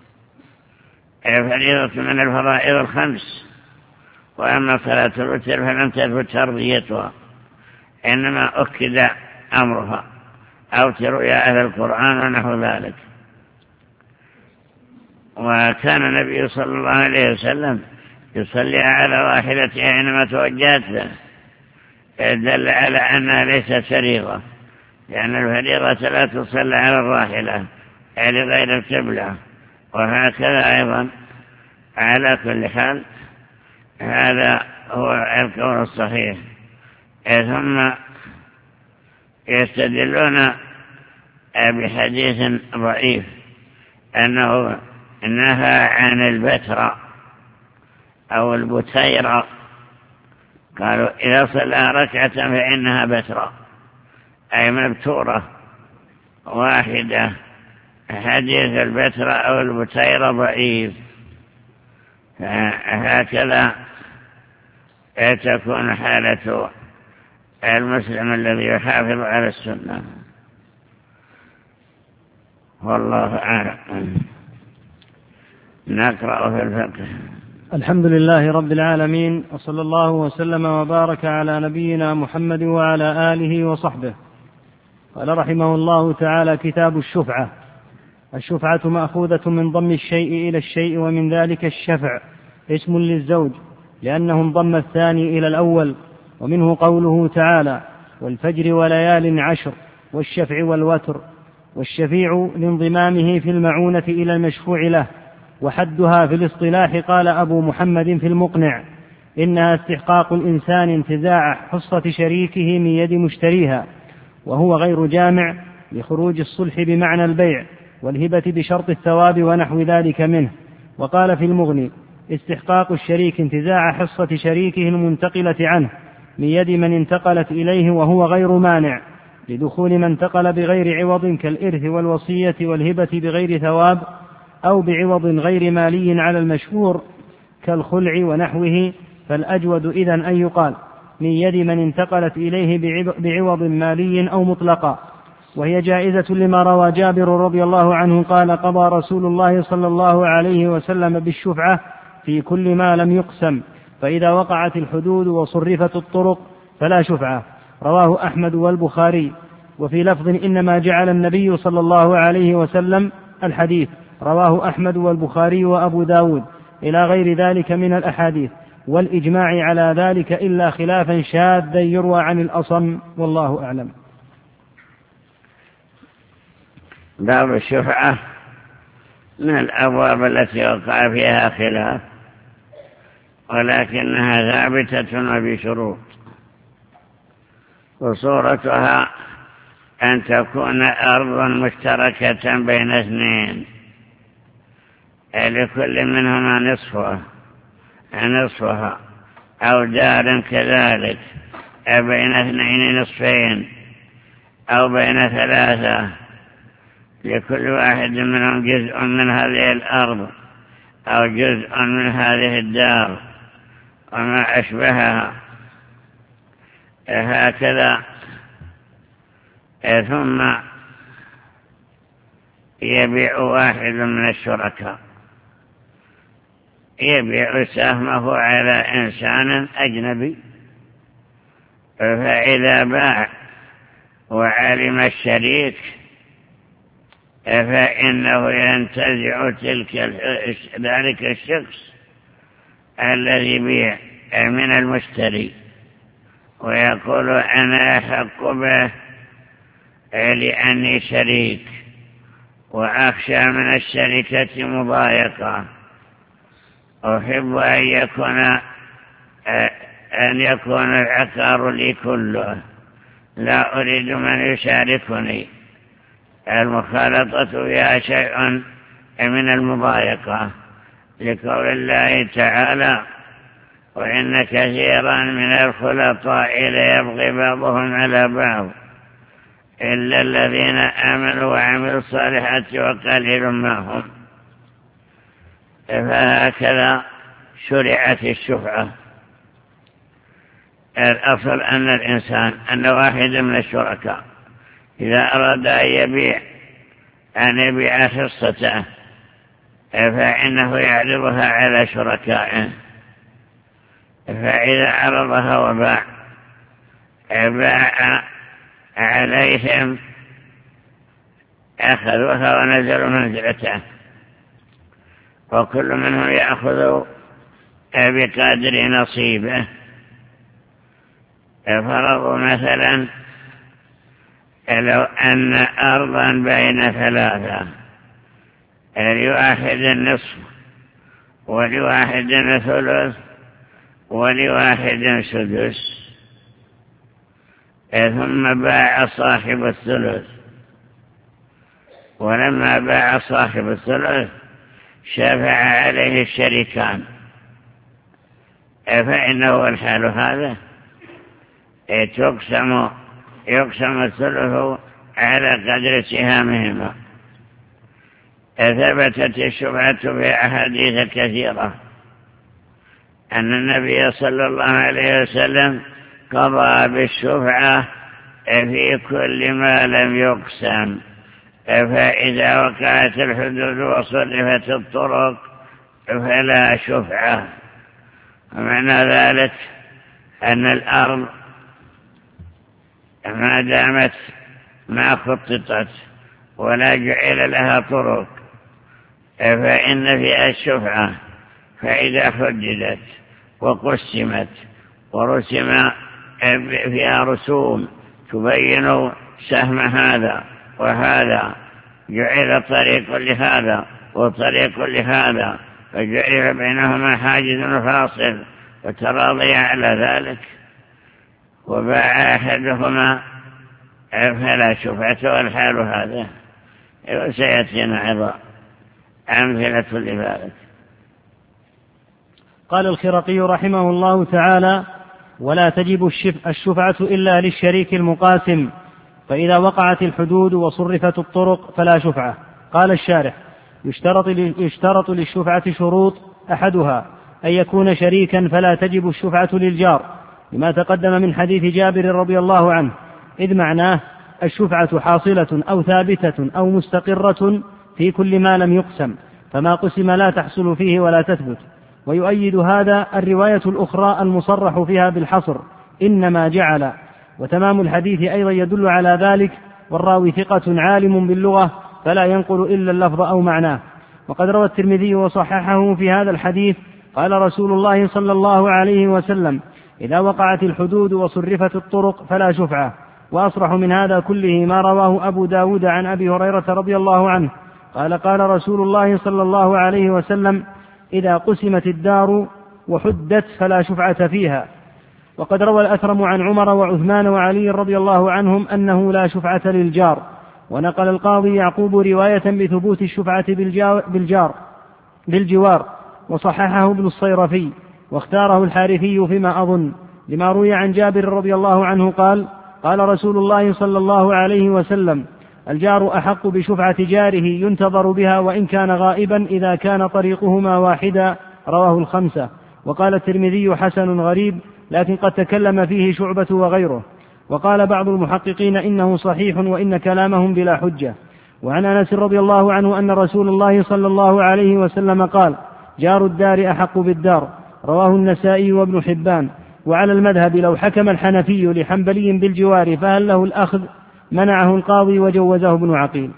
فريضة من الفرائض الخمس، وأما صلاة الوتر فلم تثبت فرضيتها، إنما أكد أمرها أوتروا يا أهل القرآن ونحو ذلك. وكان النبي صلى الله عليه وسلم يصلي على راحلته حينما توجهت له، دل على أنها ليست فريضة، لأن الفريضة لا تصلى على الراحلة يعني غير القبلة. وهكذا أيضا على كل حال هذا هو القول الصحيح. ثم يستدلون بحديث ضعيف أنه نهى عن البتراء أو البتيرة، قالوا إذا صلى ركعة فإنها بتراء أي مبتورة واحدة. حديث البتراء أو البتيرة ضعيف، هكذا تكون حالة المسلم الذي يحافظ على السنة. والله أعلم. نقرأ في الفقه. الحمد لله رب العالمين، وصلى الله وسلم وبارك على نبينا محمد وعلى آله وصحبه. قال رحمه الله تعالى: كتاب الشفعة. الشفعة مأخوذة من ضم الشيء إلى الشيء، ومن ذلك الشفع اسم للزوج لأنه انضم الثاني إلى الأول، ومنه قوله تعالى: والفجر وليال عشر والشفع والوتر. والشفيع لانضمامه في المعونة إلى المشفوع له. وحدها في الاصطلاح قال أبو محمد في المقنع: إنها استحقاق الإنسان انتزاع حصة شريكه من يد مشتريها، وهو غير جامع لخروج الصلح بمعنى البيع والهبة بشرط الثواب ونحو ذلك منه. وقال في المغني: استحقاق الشريك انتزاع حصة شريكه المنتقلة عنه من يد من انتقلت إليه وهو غير مانع، لدخول من انتقل بغير عوض كالإرث والوصية والهبة بغير ثواب، أو بعوض غير مالي على المشهور كالخلع ونحوه. فالأجود إذن أن يقال من يد من انتقلت إليه بعوض مالي أو مطلقا. وهي جائزة لما روى جابر رضي الله عنه قال: قضى رسول الله صلى الله عليه وسلم بالشفعة في كل ما لم يقسم، فإذا وقعت الحدود وصرفت الطرق فلا شفعة. رواه أحمد والبخاري. وفي لفظ: إنما جعل النبي صلى الله عليه وسلم الحديث. رواه أحمد والبخاري وأبو داود، إلى غير ذلك من الأحاديث، والإجماع على ذلك إلا خلافا شاذا يروى عن الأصم، والله أعلم. باب الشفعة من الأبواب التي وقع فيها خلاف، ولكنها ثابتة وبشروط. وصورتها أن تكون أرض مشتركة بين اثنين لكل منهما نصفها نصفها أو دار كذلك بين اثنين نصفين، أو بين ثلاثة لكل واحد منهم جزء من هذه الأرض أو جزء من هذه الدار وما أشبهها. هكذا ثم يبيع واحد من الشركاء يبيع سهمه على إنسان أجنبي، فإذا باع وعلم الشريك فإنه ينتزع تلك ذلك الشخص الذي بيع من المشتري ويقول أنا أحق به لأني شريك وأخشى من الشركة مضايقة، أحب أن يكون أن يكون العقار لي كله، لا أريد من يشاركني. المخالطة فيها شيء من المضايقة لقول الله تعالى وإن كثيرا من الخلطاء ليبغي بعضهم على بعض إلا الذين آمنوا وعملوا الصالحات وقليل ما هم. فهكذا شرعت الشفعة. الأصل أن الإنسان أن واحد من الشركاء إذا أراد أن يبيع أن يبيع حصته فإنه يعرضها على شركائه، فإذا عرضها وباع باع عليهم أخذوها ونزلوا منزلته، وكل منهم يأخذ بقدر نصيبه. فرضوا مثلا لو أن أرضا بين ثلاثة لواحد النصف ولواحد ثلث ولواحد سدس، ثم باع صاحب الثلث، ولما باع صاحب الثلث شفع عليه الشريكان، فإنه الحال هذا تقسم يقسم الثلث على قدر سهامهما. ثبتت الشفعة في أحاديث كثيرة أن النبي صلى الله عليه وسلم قضى بالشفعة في كل ما لم يقسم، فإذا وقعت الحدود وصرفت الطرق فلا شفعة. ومعنى ذلك أن الأرض ما دامت ما خططت ولا جعل لها طرق فإن فيها الشفعة، فإذا حددت وقسمت ورسم فيها رسوم تبين سهم هذا وهذا، جعل طريق لهذا وطريق لهذا، فجعل بينهما حاجز فاصل وتراضي على ذلك، وباع أحدهما فلا شفعة والحال هذا. وسيأتينا عظام أمثلة لذلك. قال الخرقي رحمه الله تعالى: ولا تجب الشفعة إلا للشريك المقاسم، فإذا وقعت الحدود وصرفت الطرق فلا شفعة. قال الشارح: يشترط, يشترط للشفعة شروط، أحدها أن يكون شريكا فلا تجب الشفعة للجار، لما تقدم من حديث جابر رضي الله عنه، إذ معناه الشفعة حاصلة أو ثابتة أو مستقرة في كل ما لم يقسم، فما قسم لا تحصل فيه ولا تثبت. ويؤيد هذا الرواية الأخرى المصرح فيها بالحصر إنما جعل، وتمام الحديث أيضا يدل على ذلك، والراوي ثقة عالم باللغة فلا ينقل إلا اللفظ أو معناه. وقد روى الترمذي وصححه في هذا الحديث قال رسول الله صلى الله عليه وسلم: إذا وقعت الحدود وصرفت الطرق فلا شفعة. وأصرح من هذا كله ما رواه أبو داود عن أبي هريرة رضي الله عنه قال: قال رسول الله صلى الله عليه وسلم: إذا قسمت الدار وحدت فلا شفعة فيها. وقد روى الأثرم عن عمر وعثمان وعلي رضي الله عنهم أنه لا شفعة للجار. ونقل القاضي يعقوب رواية بثبوت الشفعة بالجار بالجوار، وصححه ابن الصيرفي، واختاره الحارثي فيما أظن، لما روي عن جابر رضي الله عنه قال: قال رسول الله صلى الله عليه وسلم: الجار أحق بشفعة جاره ينتظر بها وإن كان غائبا إذا كان طريقهما واحدا. رواه الخمسة. وقال الترمذي: حسن غريب، لكن قد تكلم فيه شعبة وغيره. وقال بعض المحققين إنه صحيح وإن كلامهم بلا حجة. وعن أنس رضي الله عنه أن رسول الله صلى الله عليه وسلم قال: جار الدار أحق بالدار. رواه النسائي وابن حبان. وعلى المذهب لو حكم الحنفي لحنبلي بالجوار فهل له الأخذ؟ منعه القاضي وجوزه ابن عقيل.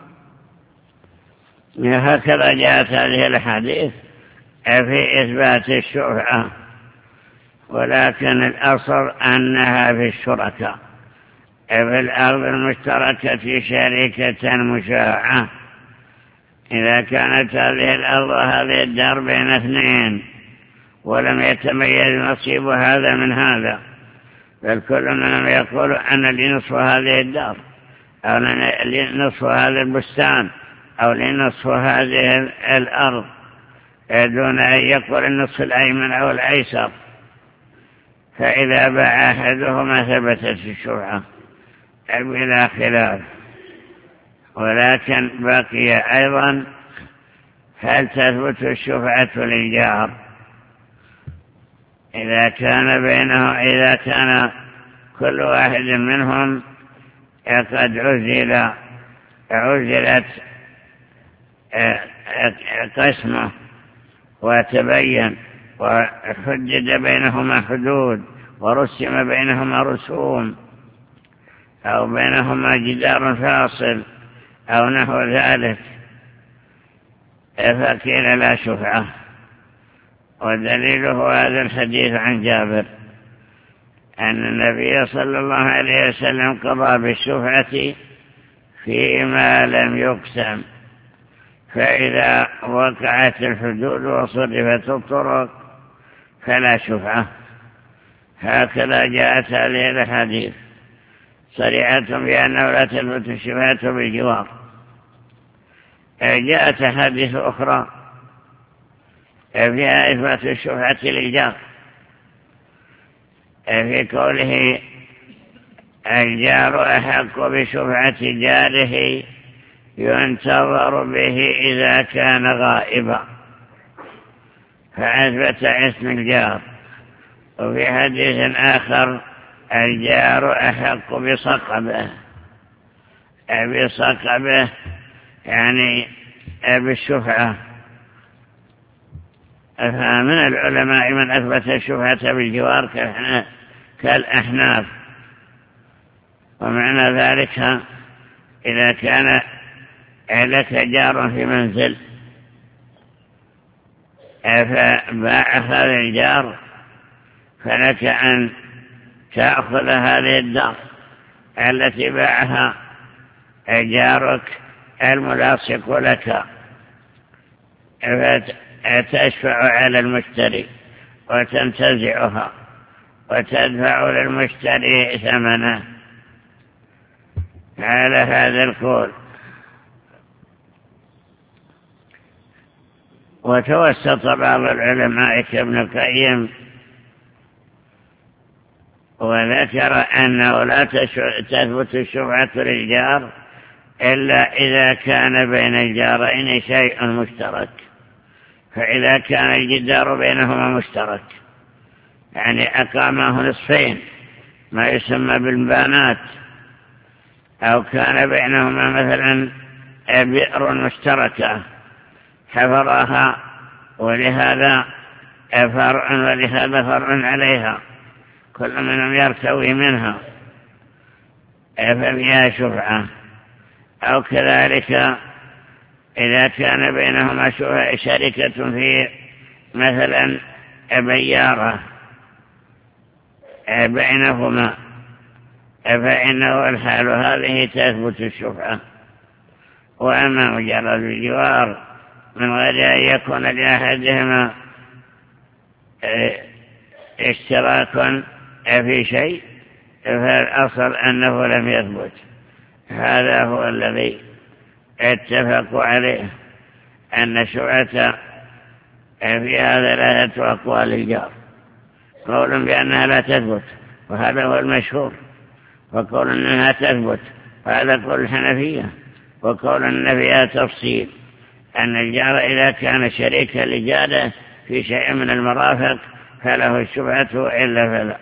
هكذا جاءت هذه الحديث في إثبات الشفعة، ولكن الأصل أنها في الشركة في الأرض المشتركة شركة مشاعة. إذا كانت هذه الأرض وهذه الدار بين اثنين ولم يتميز نصيب هذا من هذا، بل كل منهم يقول أنا لنصف هذه الدار أو لنصف هذا البستان أو لنصف هذه الأرض دون أن يقول النصف الأيمن أو الأيسر، فإذا باع أحدهما ثبتت الشفعة بلا خلاف. ولكن بقي أيضا هل تثبت الشفعة للجار إذا كان بينه إذا كان كل واحد منهم قد عزل عزلت قسمه وتبين وحدد بينهما حدود ورسم بينهما رسوم أو بينهما جدار فاصل أو نحو ذلك، فقيل لا شفعة. ودليله هذا الحديث عن جابر أن النبي صلى الله عليه وسلم قضى بالشفعة فيما لم يقسم، فإذا وقعت الحدود وصرفت الطرق فلا شفعة. هكذا جاءت هذه الحديث صريحة بأنه لا تثبت الشفعة بالجوار. جاءت حديث أخرى فيها إثبات الشفعة للجار في قوله الجار أحق بشفعة جاره ينتظر به إذا كان غائبا، فأثبت اسم الجار. وفي حديث آخر الجار أحق بصقبه بصقبه يعني بالشفعة. فمن العلماء من أثبت الشفعة بالجوار كالأحناف، ومعنى ذلك إذا كان لك جار في منزل فباع هذا الجار فلك أن تأخذ هذه الدار التي باعها جارك الملاصق لك فتشفع على المشتري وتنتزعها وتدفع للمشتري ثمنه على هذا القول. وتوسط بعض العلماء كابن القيم وذكر أنه لا تثبت الشفعة للجار إلا إذا كان بين الجارين شيء مشترك. فإذا كان الجدار بينهما مشترك يعني أقامه نصفين ما يسمى بالبانات، أو كان بينهما مثلا بئر مشتركة حفرها ولهذا فرع ولهذا فرع عليها كل منهم يرتوي منها ففيها شفعة. أو كذلك إذا كان بينهما شركة في مثلا بيارة بينهما فإنه الحال هذه تثبت الشفعة. وأما مجرد الجوار من غير أن يكون لأحدهما اشتراك في شيء فالأصل أنه لم يثبت. هذا هو الذي اتفقوا عليه أن الشفعة في هذا لا تتوقع للجار، قول بأنها لا تثبت وهذا هو المشهور، وقول أنها تثبت وهذا قول الحنفية، وقول أن فيها تفصيل أن الجار إذا كان شريكا لجاره في شيء من المرافق فله الشفعة إلا فلا.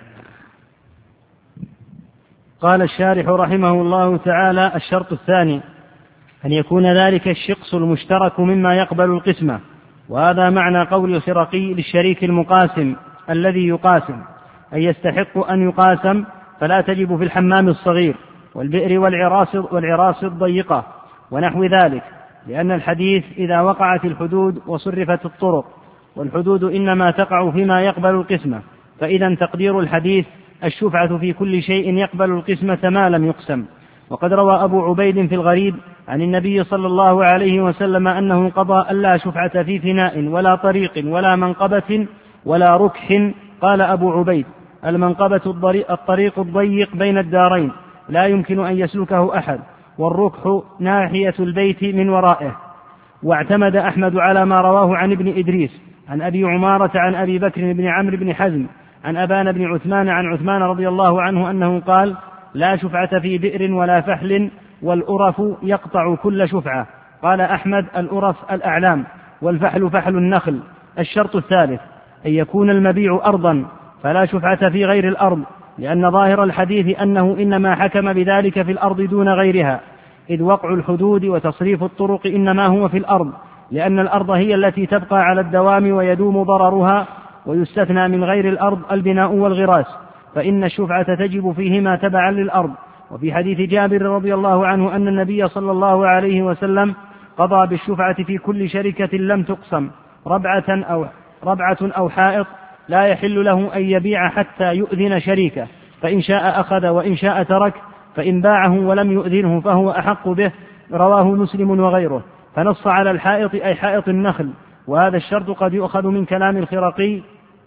قال الشارح رحمه الله تعالى: الشرط الثاني أن يكون ذلك الشقص المشترك مما يقبل القسمة، وهذا معنى قول الخرقي للشريك المقاسم الذي يقاسم أن يستحق أن يقاسم، فلا تجب في الحمام الصغير والبئر والعراس والعراس الضيقة ونحو ذلك، لأن الحديث إذا وقعت الحدود وصرفت الطرق، والحدود إنما تقع فيما يقبل القسمة، فإذا تقدير الحديث الشفعة في كل شيء يقبل القسمة ما لم يقسم. وقد روى أبو عبيد في الغريب عن النبي صلى الله عليه وسلم أنه قضى ألا شفعة في فناء ولا طريق ولا منقبة ولا ركح. قال أبو عبيد: المنقبة الطريق الضيق بين الدارين لا يمكن أن يسلكه أحد، والركح ناحية البيت من ورائه. واعتمد أحمد على ما رواه عن ابن إدريس عن أبي عمارة عن أبي بكر بن عمرو بن حزم عن أبان بن عثمان عن عثمان رضي الله عنه أنه قال: لا شفعة في بئر ولا فحل، والأرف يقطع كل شفعة. قال أحمد: الأرف الأعلام، والفحل فحل النخل. الشرط الثالث أن يكون المبيع أرضا، فلا شفعة في غير الأرض، لأن ظاهر الحديث أنه إنما حكم بذلك في الأرض دون غيرها، إذ وقع الحدود وتصريف الطرق إنما هو في الأرض، لأن الأرض هي التي تبقى على الدوام ويدوم ضررها، ويستثنى من غير الأرض البناء والغراس، فإن الشفعة تجب فيهما تبعا للأرض. وفي حديث جابر رضي الله عنه أن النبي صلى الله عليه وسلم قضى بالشفعة في كل شركة لم تقسم، ربعة أو, ربعة أو حائط، لا يحل له أن يبيع حتى يؤذن شريكه، فإن شاء أخذ وإن شاء ترك، فإن باعه ولم يؤذنه فهو أحق به. رواه مسلم وغيره. فنص على الحائط أي حائط النخل، وهذا الشرط قد يؤخذ من كلام الخرقي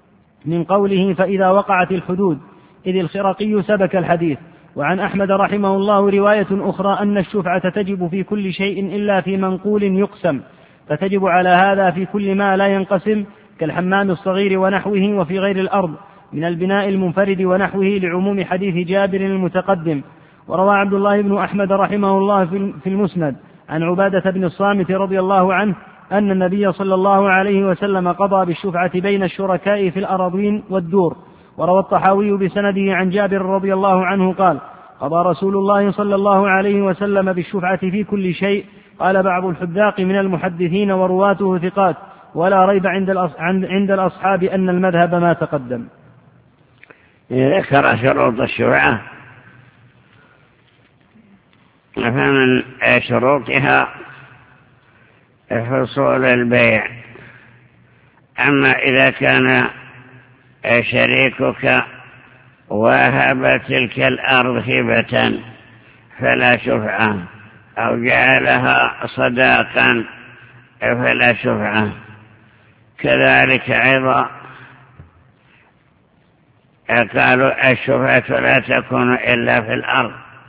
من قوله: فإذا وقعت الحدود، إذ الخرقي سبك الحديث. وعن أحمد رحمه الله رواية أخرى أن الشفعة تجب في كل شيء إلا في منقول يقسم، فتجب على هذا في كل ما لا ينقسم كالحمام الصغير ونحوه، وفي غير الأرض من البناء المنفرد ونحوه، لعموم حديث جابر المتقدم. وروى عبد الله بن أحمد رحمه الله في المسند عن عبادة بن الصامت رضي الله عنه أن النبي صلى الله عليه وسلم قضى بالشفعة بين الشركاء في الأراضين والدور. وروى الطحاوي بسنده عن جابر رضي الله عنه قال: قضى رسول الله صلى الله عليه وسلم بالشفعة في كل شيء. قال بعض الحذاق من المحدثين ورواته ثقات، ولا ريب عند الأصحاب أن المذهب ما تقدم. ذكر شروط الشفعة، فمن شروطها حصول البيع. أما إذا كان شريكك وهب تلك الأرض هبة فلا شفعة، أو جعلها صداقا فلا شفعة. كذلك أيضا قالوا الشفعة لا تكون إلا في الأرض،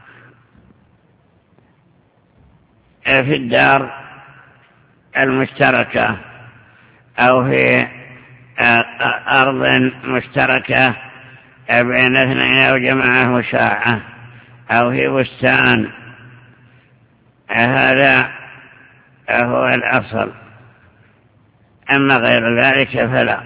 في الدار المشتركة أو في أرض مشتركة بين اثنين أو جماعة مشاعة أو في بستان، هذا هو الأصل. أما غير ذلك فلا.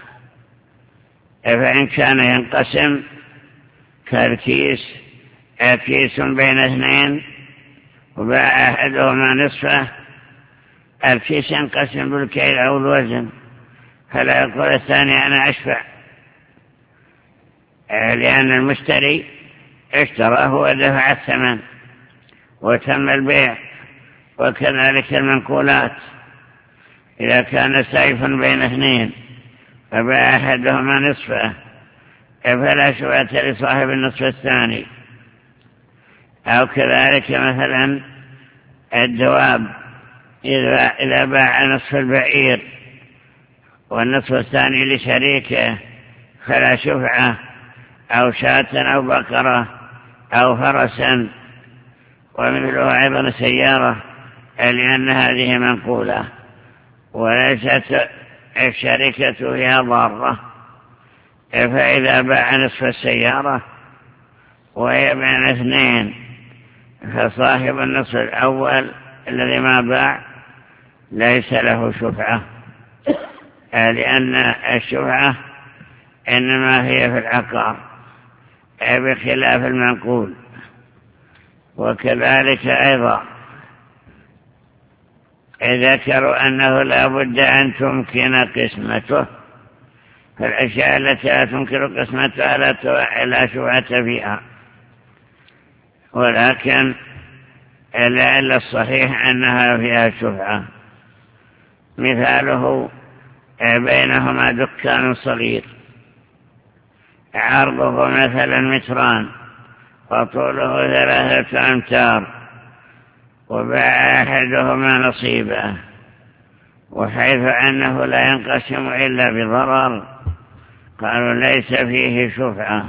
فإن كان ينقسم كالكيس، كيس بين اثنين وباع أحدهما نصفه، الكيس ينقسم بالكيل أو الوزن، فلا يقول الثاني أنا أشفع، لأن المشتري اشتراه ودفع الثمن وتم البيع. وكذلك المنقولات، إذا كان سيف بين اثنين فباع أحدهما نصفه فلا شفعة لصاحب النصف الثاني. أو كذلك مثلا الدواب، إذا باع نصف البعير والنصف الثاني لشريكه فلا شفعة، أو شاة أو بقرة أو فرسا. ومثله أيضا السيارة، لأن هذه منقولة وليست الشركة فيها ضارة، فإذا باع نصف السيارة وهي بين اثنين فصاحب النصف الأول الذي ما باع ليس له شفعة، لأن الشفعة إنما هي في العقار بخلاف المنقول. وكذلك أيضا ذكروا أنه لا بد أن تمكن قسمته، فالأشياء التي لا تمكن قسمتها لا شفعة فيها. ولكن لعل الصحيح أنها فيها شفعة. مثاله بينهما دكان صغير عرضه مثلا متران وطوله ثلاثة أمتار، وباع أحدهما نصيبه، وحيث أنه لا ينقسم إلا بضرر قالوا ليس فيه شفعة.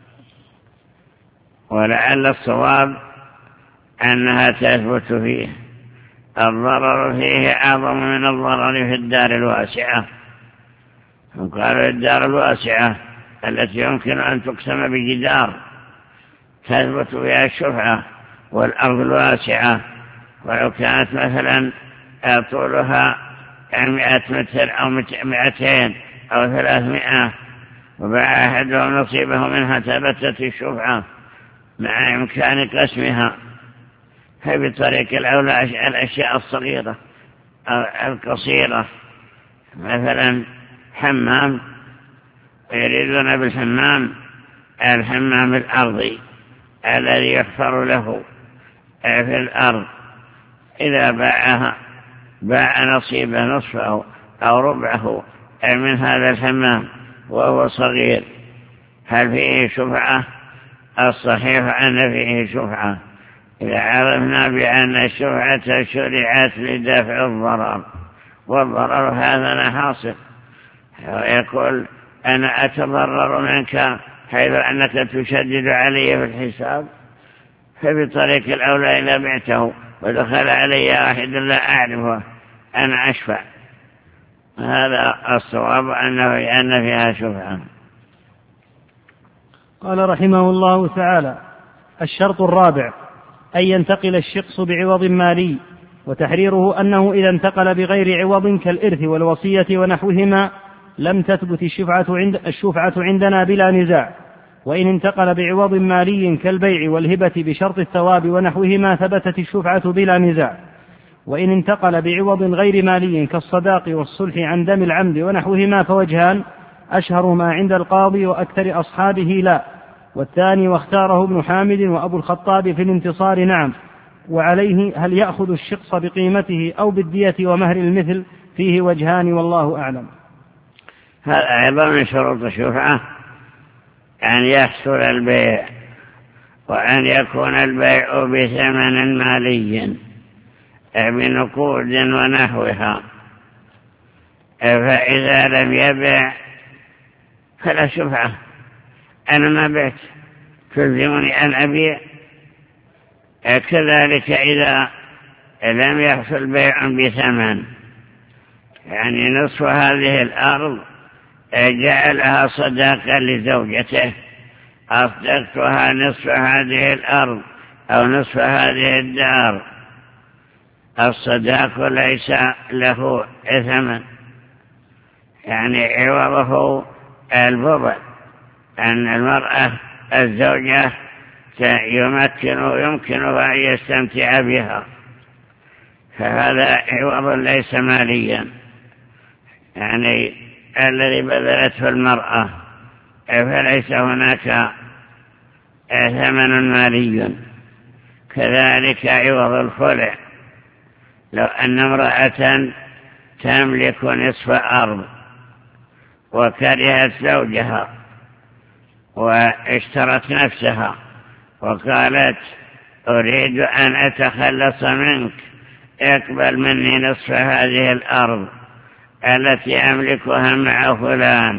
ولعل الصواب أنها تثبت فيه، الضرر فيه أعظم من الضرر في الدار الواسعة. قالوا الدار الواسعة التي يمكن أن تقسم بجدار تثبت فيها الشفعة، والأرض الواسعة ولو كانت مثلا طولها مئة متر أو مئتين أو ثلاثمائة وباع أحدهم نصيبه منها ثبتت الشفعة مع إمكان قسمها. فبطريق الأولى الأشياء الصغيرة أو القصيرة، مثلا حمام يريدون بالحمام الحمام الأرضي الذي يحفر له في الأرض، إذا باعها باع نصيبه نصفه أو ربعه من هذا الحمام وهو صغير، هل فيه شفعة؟ الصحيح أن فيه شفعة إذا عرفنا بأن الشفعة شرعت لدفع الضرر، والضرر هذا حاصل. ويقول أنا أتضرر منك حيث أنك تشدد علي في الحساب، فبطريق الأولى إذا بعته ودخل علي واحد لا أعرفه أنا أشفع. هذا الصواب أنه أن فيها شفعة. قال رحمه الله تعالى: الشرط الرابع أن ينتقل الشخص بعوض مالي، وتحريره أنه إذا انتقل بغير عوض كالإرث والوصية ونحوهما لم تثبت الشفعة, عند الشفعة عندنا بلا نزاع، وإن انتقل بعوض مالي كالبيع والهبة بشرط الثواب ونحوهما ثبتت الشفعة بلا نزاع، وإن انتقل بعوض غير مالي كالصداق والصلح عن دم العمد ونحوهما فوجهان، أشهرهما عند القاضي وأكثر أصحابه لا، والثاني واختاره ابن حامد وأبو الخطاب في الانتصار نعم، وعليه هل يأخذ الشخص بقيمته أو بالدية ومهر المثل فيه وجهان والله أعلم. هذا أيضا من شروط الشفعة أن يحصل البيع، وأن يكون البيع بثمن مالي بنقود ونحوها، فإذا لم يبيع فلا شفعة. أنا ما بعت تلزمني أن أبيع. كذلك إذا لم يحصل بيع بثمن، يعني نصف هذه الأرض جعلها صداقة لزوجته، أصدقتها نصف هذه الأرض أو نصف هذه الدار، الصداق ليس له ثمن، يعني عوضه البضع، أن المرأة الزوجة يمكن يمكنها أن يستمتع بها، فهذا عوض ليس ماليا، يعني الذي بذلته المرأة فليس هناك ثمن مالي. كذلك عوض الخلع، لو أن امرأة تملك نصف أرض وكرهت زوجها واشترت نفسها وقالت أريد أن أتخلص منك، اقبل مني نصف هذه الأرض التي أملكها مع فلان،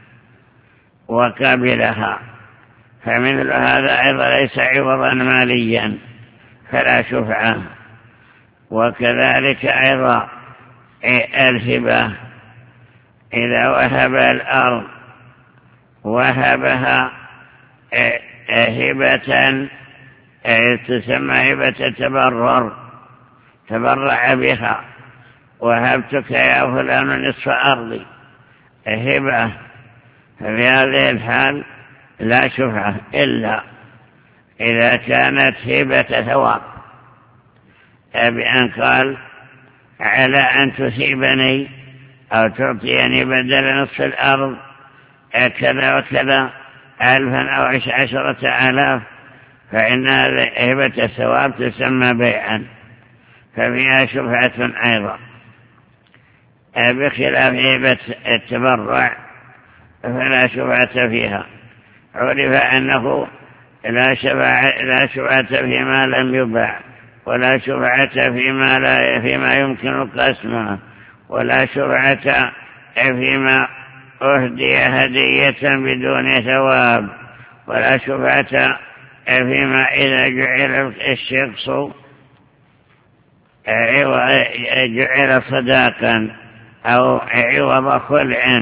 وقبلها، فمثل هذا أيضا ليس عوضا ماليا فلا شفعة. وكذلك أيضا الهبة، إذا وهب الأرض وهبها هبة تسمى هبة تبرر، تبرع بها، وهبتك يا فلان نصف أرضي هبة، ففي هذه الحال لا شفعة إلا إذا كانت هبة ثواب، بأن قال على أن تثيبني أو تعطيني بدل نصف الأرض كذا وكذا ألفا أو عشرة آلاف، فإن هبة الثواب تسمى بيعا، ففيها شفعة أيضا، بخلاف هبة التبرع فلا شفعة فيها. عرف أنه لا شفاعة لا شفعة فيما لم يباع، ولا شفعة فيما لا فيما يمكن قسمه، ولا شفعة فيما أهدي هدية بدون ثواب، ولا شفعة فيما إذا جعل الشخص جعل صداقا أو عوض خلع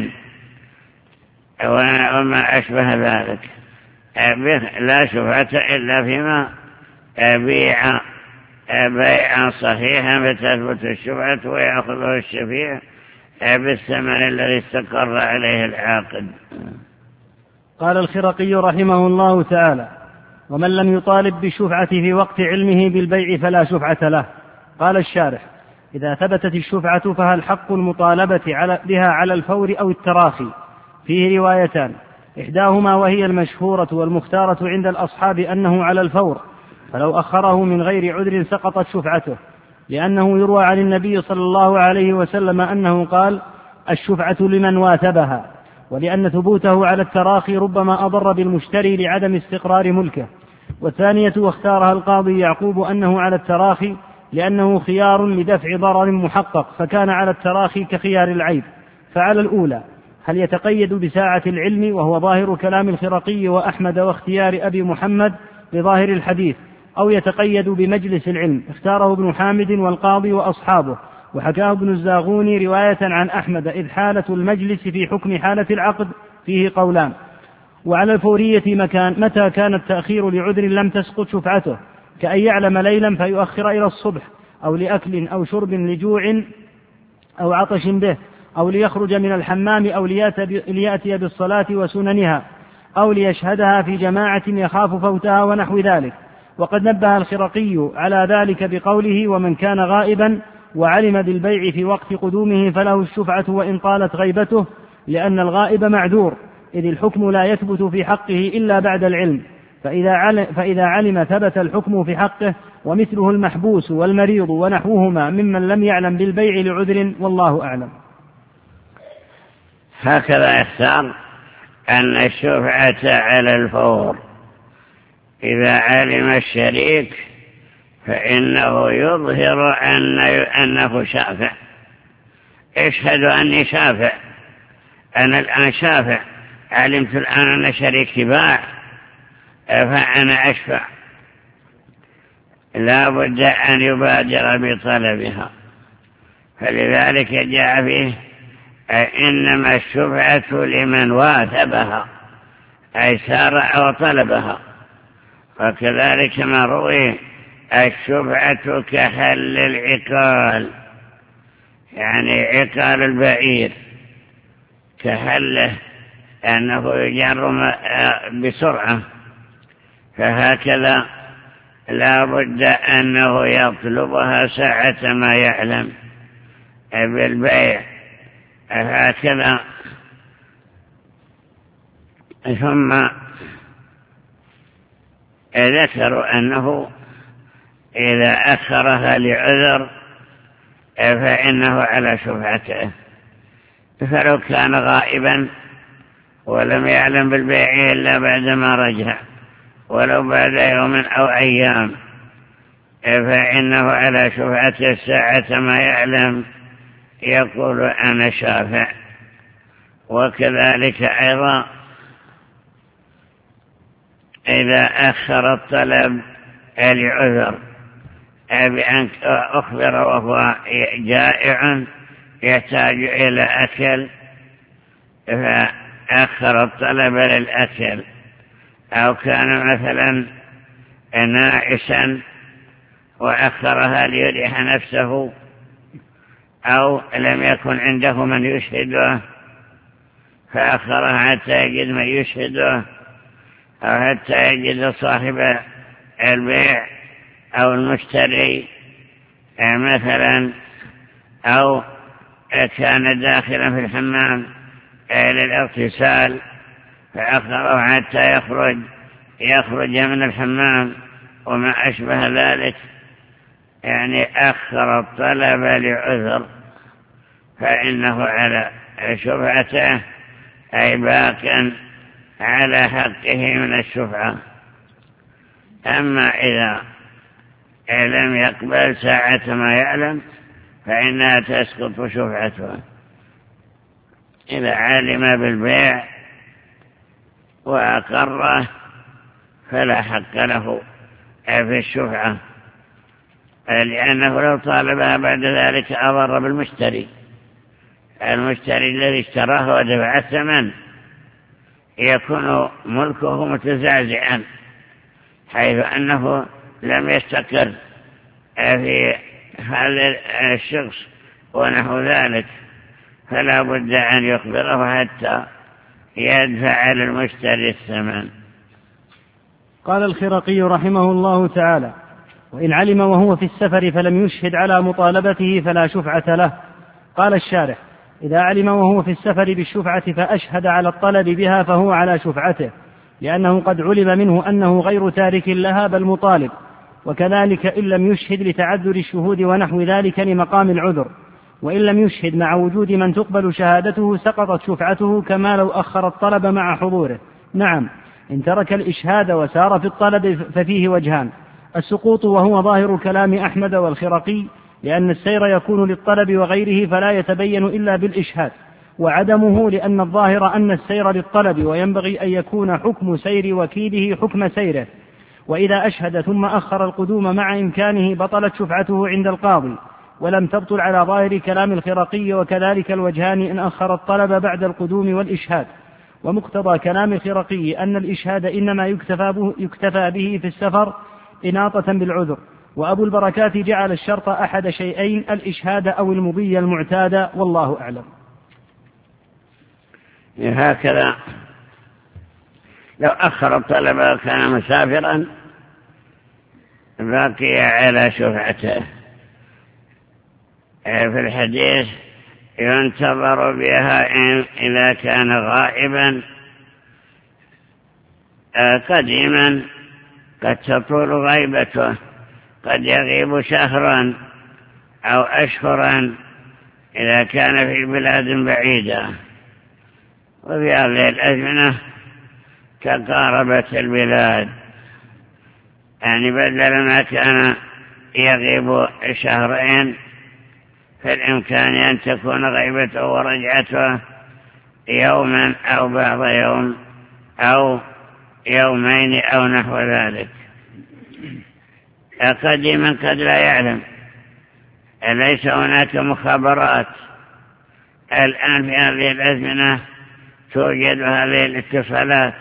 وما أشبه ذلك. لا شفعة إلا فيما بيع بيعا صحيحا فتثبت الشفعة ويأخذه الشفيع بالثمن الذي استقر عليه العاقد. قال الخرقي رحمه الله تعالى: ومن لم يطالب بالشفعة في وقت علمه بالبيع فلا شفعة له. قال الشارح: إذا ثبتت الشفعة فهل حق المطالبة بها على الفور أو التراخي؟ فيه روايتان، إحداهما وهي المشهورة والمختارة عند الأصحاب أنه على الفور، فلو أخره من غير عذر سقطت شفعته، لأنه يروى عن النبي صلى الله عليه وسلم أنه قال: الشفعة لمن واثبها، ولأن ثبوته على التراخي ربما أضر بالمشتري لعدم استقرار ملكه. والثانية واختارها القاضي يعقوب أنه على التراخي لأنه خيار لدفع ضرر محقق، فكان على التراخي كخيار العيب. فعلى الأولى هل يتقيد بساعة العلم، وهو ظاهر كلام الخرقي وأحمد واختيار أبي محمد بظاهر الحديث، أو يتقيد بمجلس العلم؟ اختاره ابن حامد والقاضي وأصحابه، وحكاه ابن الزاغوني رواية عن أحمد، إذ حالة المجلس في حكم حالة العقد فيه قولان. وعلى الفورية مكان متى كان التأخير لعذر لم تسقط شفعته، كأن يعلم ليلا فيؤخر إلى الصبح، أو لأكل أو شرب لجوع أو عطش به، أو ليخرج من الحمام، أو ليأتي بالصلاة وسننها، أو ليشهدها في جماعة يخاف فوتها ونحو ذلك. وقد نبه الخرقي على ذلك بقوله: ومن كان غائبا وعلم بالبيع في وقت قدومه فله الشفعة وإن طالت غيبته، لأن الغائب معذور، إذ الحكم لا يثبت في حقه إلا بعد العلم، فإذا علم, فإذا علم ثبت الحكم في حقه، ومثله المحبوس والمريض ونحوهما ممن لم يعلم بالبيع لعذر، والله أعلم. هكذا يختار أن الشفعة على الفور. إذا علم الشريك فإنه يظهر أن أنه شافع، اشهد أني شافع، أنا الآن شافع، علمت الآن أن شريكي باع فأنا أشفع، لا بد أن يبادر بطلبها. فلذلك جاء فيه إنما الشفعة لمن واثبها، أي سارع وطلبها. وكذلك ما روي الشفعة كحل العقال، يعني عقال البعير كحله، أنه يجر بسرعة، فهكذا لا بد أنه يطلبها ساعة ما يعلم بالبيع. هكذا ثم ذكروا أنه إذا أخرها لعذر فإنه على شفعته، فلو كان غائبا ولم يعلم بالبيع إلا بعدما رجع ولو بعد يوم أو أيام فإنه على شفعته ساعة ما يعلم، يقول أنا شافع. وكذلك أيضا إذا أخر الطلب لعذر، بأن أخبر وهو جائع يحتاج إلى أكل فأخر الطلب للأكل، أو كان مثلا ناعسا وأخرها ليريح نفسه، أو لم يكن عنده من يشهده فأخرها حتى يجد من يشهده، أو حتى يجد صاحب البيع أو المشتري مثلا، أو كان داخلا في الحمام للاغتسال فأخره حتى يخرج يخرج من الحمام وما أشبه ذلك، يعني أخر الطلب لعذر، فإنه على شفعته أي باقا على حقه من الشفعة. أما إذا لم يقبل ساعة ما يعلم فإنها تسقط شفعته. إذا علم بالبيع وأقره فلا حق له في الشفعة، لأنه لو طالبها بعد ذلك أضر بالمشتري. المشتري الذي اشتراه ودفع الثمن يكون ملكه متزعزعا، حيث أنه لم يستقر في هذا الشخص ونحو ذلك، فلا بد أن يخبره حتى يدفع للمشتري الثمن. قال الخرقي رحمه الله تعالى: وإن علم وهو في السفر فلم يشهد على مطالبته فلا شفعة له. قال الشارح: إذا علم وهو في السفر بالشفعة فأشهد على الطلب بها فهو على شفعته، لأنه قد علم منه أنه غير تارك لها بل مطالب، وكذلك إن لم يشهد لتعذر الشهود ونحو ذلك لمقام العذر، وإن لم يشهد مع وجود من تقبل شهادته سقطت شفعته كما لو أخر الطلب مع حضوره. نعم، إن ترك الإشهاد وسار في الطلب ففيه وجهان: السقوط وهو ظاهر كلام أحمد والخرقي، لأن السير يكون للطلب وغيره فلا يتبين إلا بالإشهاد، وعدمه لأن الظاهر أن السير للطلب وينبغي أن يكون حكم سير وكيله حكم سيره، وإذا أشهد ثم أخر القدوم مع إمكانه بطلت شفعته عند القاضي، ولم تبطل على ظاهر كلام الخرقي، وكذلك الوجهان إن أخر الطلب بعد القدوم والإشهاد. ومقتضى كلام الخرقي أن الإشهاد إنما يكتفى به, يكتفى به في السفر إناطة بالعذر، وأبو البركات جعل الشرط أحد شيئين: الإشهاد أو المضي المعتاد، والله أعلم. هكذا لو أخر الطلب وكان مسافرا بقي على شفعته. في الحديث: ينتظر بها إن إذا كان غائبا قديما قد تطول غيبته، قد يغيب شهرا أو أشهرا إذا كان في بلاد بعيدة. وفي هذه الأزمنة تقاربت البلاد، يعني بدل ما كان يغيب شهرين فالإمكان أن تكون غيبته ورجعته يوما أو بعض يوم أو يومين أو نحو ذلك. قديما قد لا يعلم، ليس هناك مخابرات. الآن في هذه الأزمنة توجد هذه الاتصالات،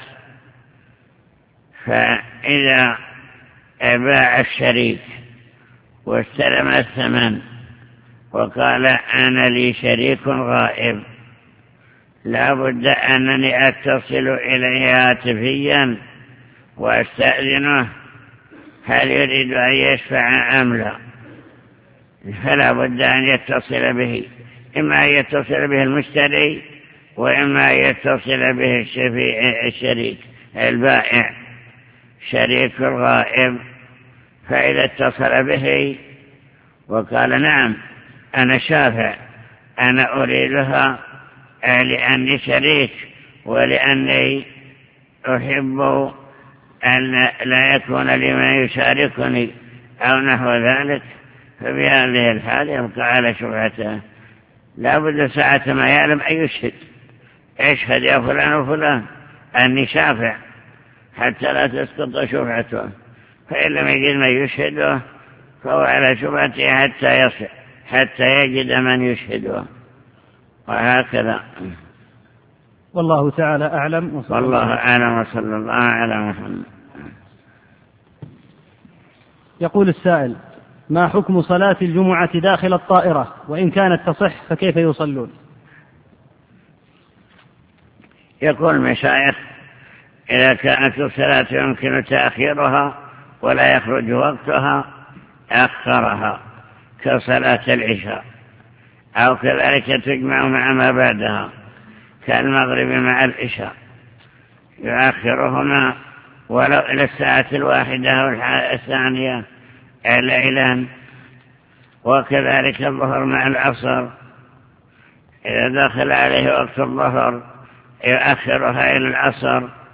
فإذا باع الشريك واستلم الثمن وقال: أنا لي شريك غائب، لا بد أنني أتصل إليه هاتفيا وأستأذنه هل يريد أن يشفع أم لا، فلا بد أن يتصل به، إما أن يتصل به المشتري وإما أن يتصل به الشريك البائع شريك الغائب. فإذا اتصل به وقال: نعم أنا شافع، أنا أريدها لأني شريك ولأني أحب أن لا يكون لي من يشاركني أو نحو ذلك، ففي هذه الحال يبقى على شفعته. لا بد ساعة ما يعلم أن يشهد: اشهد يا فلان وفلان أني شافع، حتى لا تسقط شفعته. فإن لم يجد من يشهده فهو على شفعته حتى يصح، حتى يجد من يشهده، وهكذا. والله تعالى أعلم. والله أعلم، وصلى الله على محمد. يقول السائل: ما حكم صلاة الجمعة داخل الطائرة، وإن كانت تصح فكيف يصلون؟ يقول المشايخ: إذا كانت الصلاة يمكن تأخيرها ولا يخرج وقتها أخرها كصلاة العشاء، أو كذلك تجمع مع ما بعدها كالمغرب مع العشاء، يؤخرهما ولو إلى الساعة الواحدة أو الثانية ليلا. وكذلك الظهر مع العصر، إذا دخل عليه وقت الظهر يؤخرها إلى العصر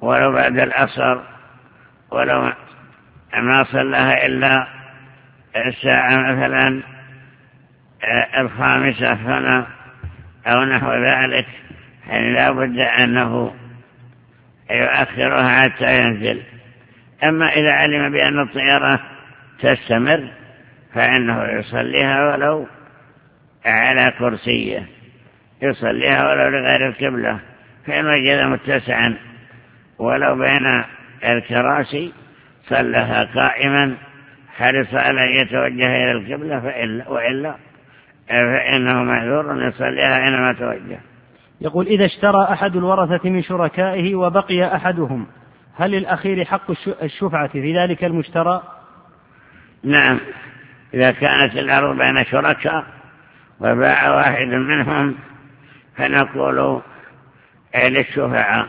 ولو بعد العصر، ولو ما صلىها إلا الساعة مثلا الخامسة هنا أو نحو ذلك، يعني لا بد أنه يؤخرها حتى ينزل. أما إذا علم بأن الطيارة تستمر فإنه يصليها ولو على كرسيه، يصليها ولو لغير القبلة، فإن وجد متسعا ولو بين الكراسي صلىها قائما حرص على أن يتوجه إلى القبلة، فإلا وإلا فإنه معذور يصليها أينما توجه. يقول: إذا اشترى أحد الورثة من شركائه وبقي أحدهم، هل للأخير حق الشفعة في ذلك المشترى؟ نعم، إذا كانت الأرض بين شركاء وباع واحد منهم فنقول للشفعاء: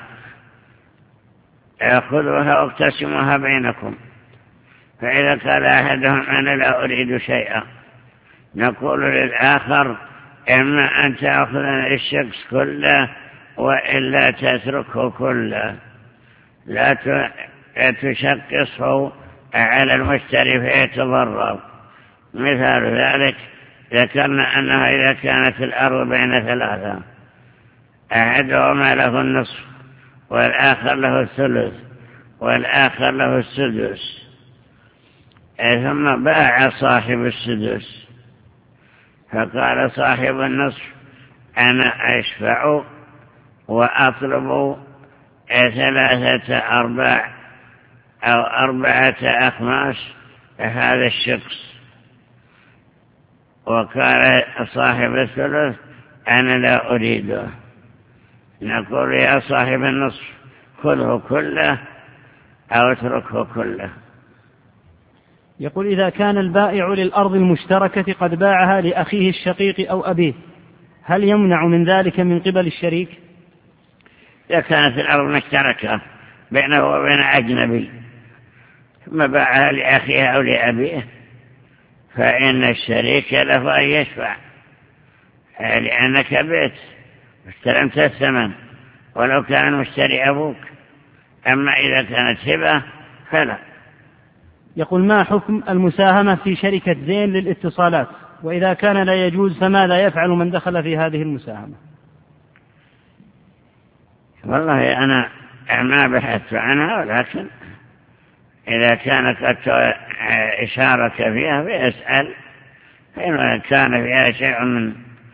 خذوها واقتسموها بينكم. فإذا قال أحدهم: أنا لا أريد شيئا، نقول للآخر: إما أن تأخذ الشخص كله وإلا تتركه كله، لا تشقصه على المشتري فيتضرر. مثال ذلك ذكرنا أنها إذا كانت الأرض بين ثلاثة، أحدهما له النصف والآخر له الثلث والآخر له السدس، ثم باع صاحب السدس، فقال صاحب النصف: أنا أشفع وأطلب ثلاثة أرباع أو أربعة أخماس هذا الشخص. وقال صاحب الثلث: أنا لا أريده، نقول: يا صاحب النصف خذه كله أو اتركه كله. يقول: إذا كان البائع للأرض المشتركة قد باعها لأخيه الشقيق أو أبيه، هل يمنع من ذلك من قبل الشريك؟ إذا كانت الأرض مشتركة بينه وبين أجنبي ثم باعها لأخيه أو لأبيه فإن الشريك له أن يشفع، لأنك بيت استلمت الثمن ولو كان مشتري أبوك. أما إذا كانت هبة فلا. يقول: ما حكم المساهمة في شركة زين للاتصالات؟ وإذا كان لا يجوز فماذا يفعل من دخل في هذه المساهمة؟ والله أنا ما بحثت عنها، ولكن إذا كانت قد إشارك فيها فيسأل، فإن كان فيها شيء من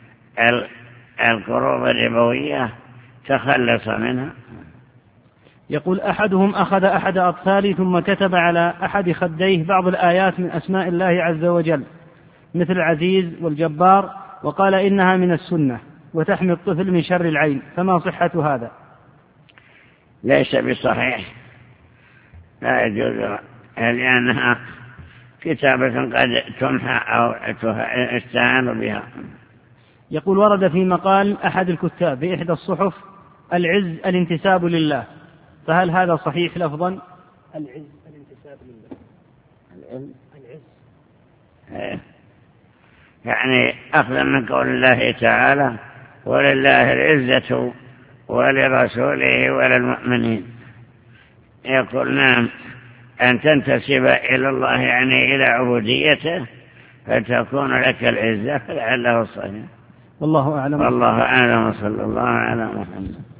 القروض الربوية تخلص منها. يقول: أحدهم أخذ أحد أطفالي ثم كتب على أحد خديه بعض الآيات من أسماء الله عز وجل مثل العزيز والجبار، وقال إنها من السنة وتحمي الطفل من شر العين، فما صحة هذا؟ ليس بصحيح، لا يجوز، لأنها كتابة قد تمحى أو استعان بها. يقول: ورد في مقال أحد الكتاب بإحدى الصحف: العز الانتساب لله، فهل هذا صحيح لفظا؟ العز الانتساب لله، العز يعني أخذا من قول الله تعالى: ولله العزة ولرسوله وللمؤمنين. يقول: نعم، أن تنتسب إلى الله يعني إلى عبوديته فتكون لك العزة، فلعله صحيح. والله أعلم. والله أعلم، صلى الله على محمد.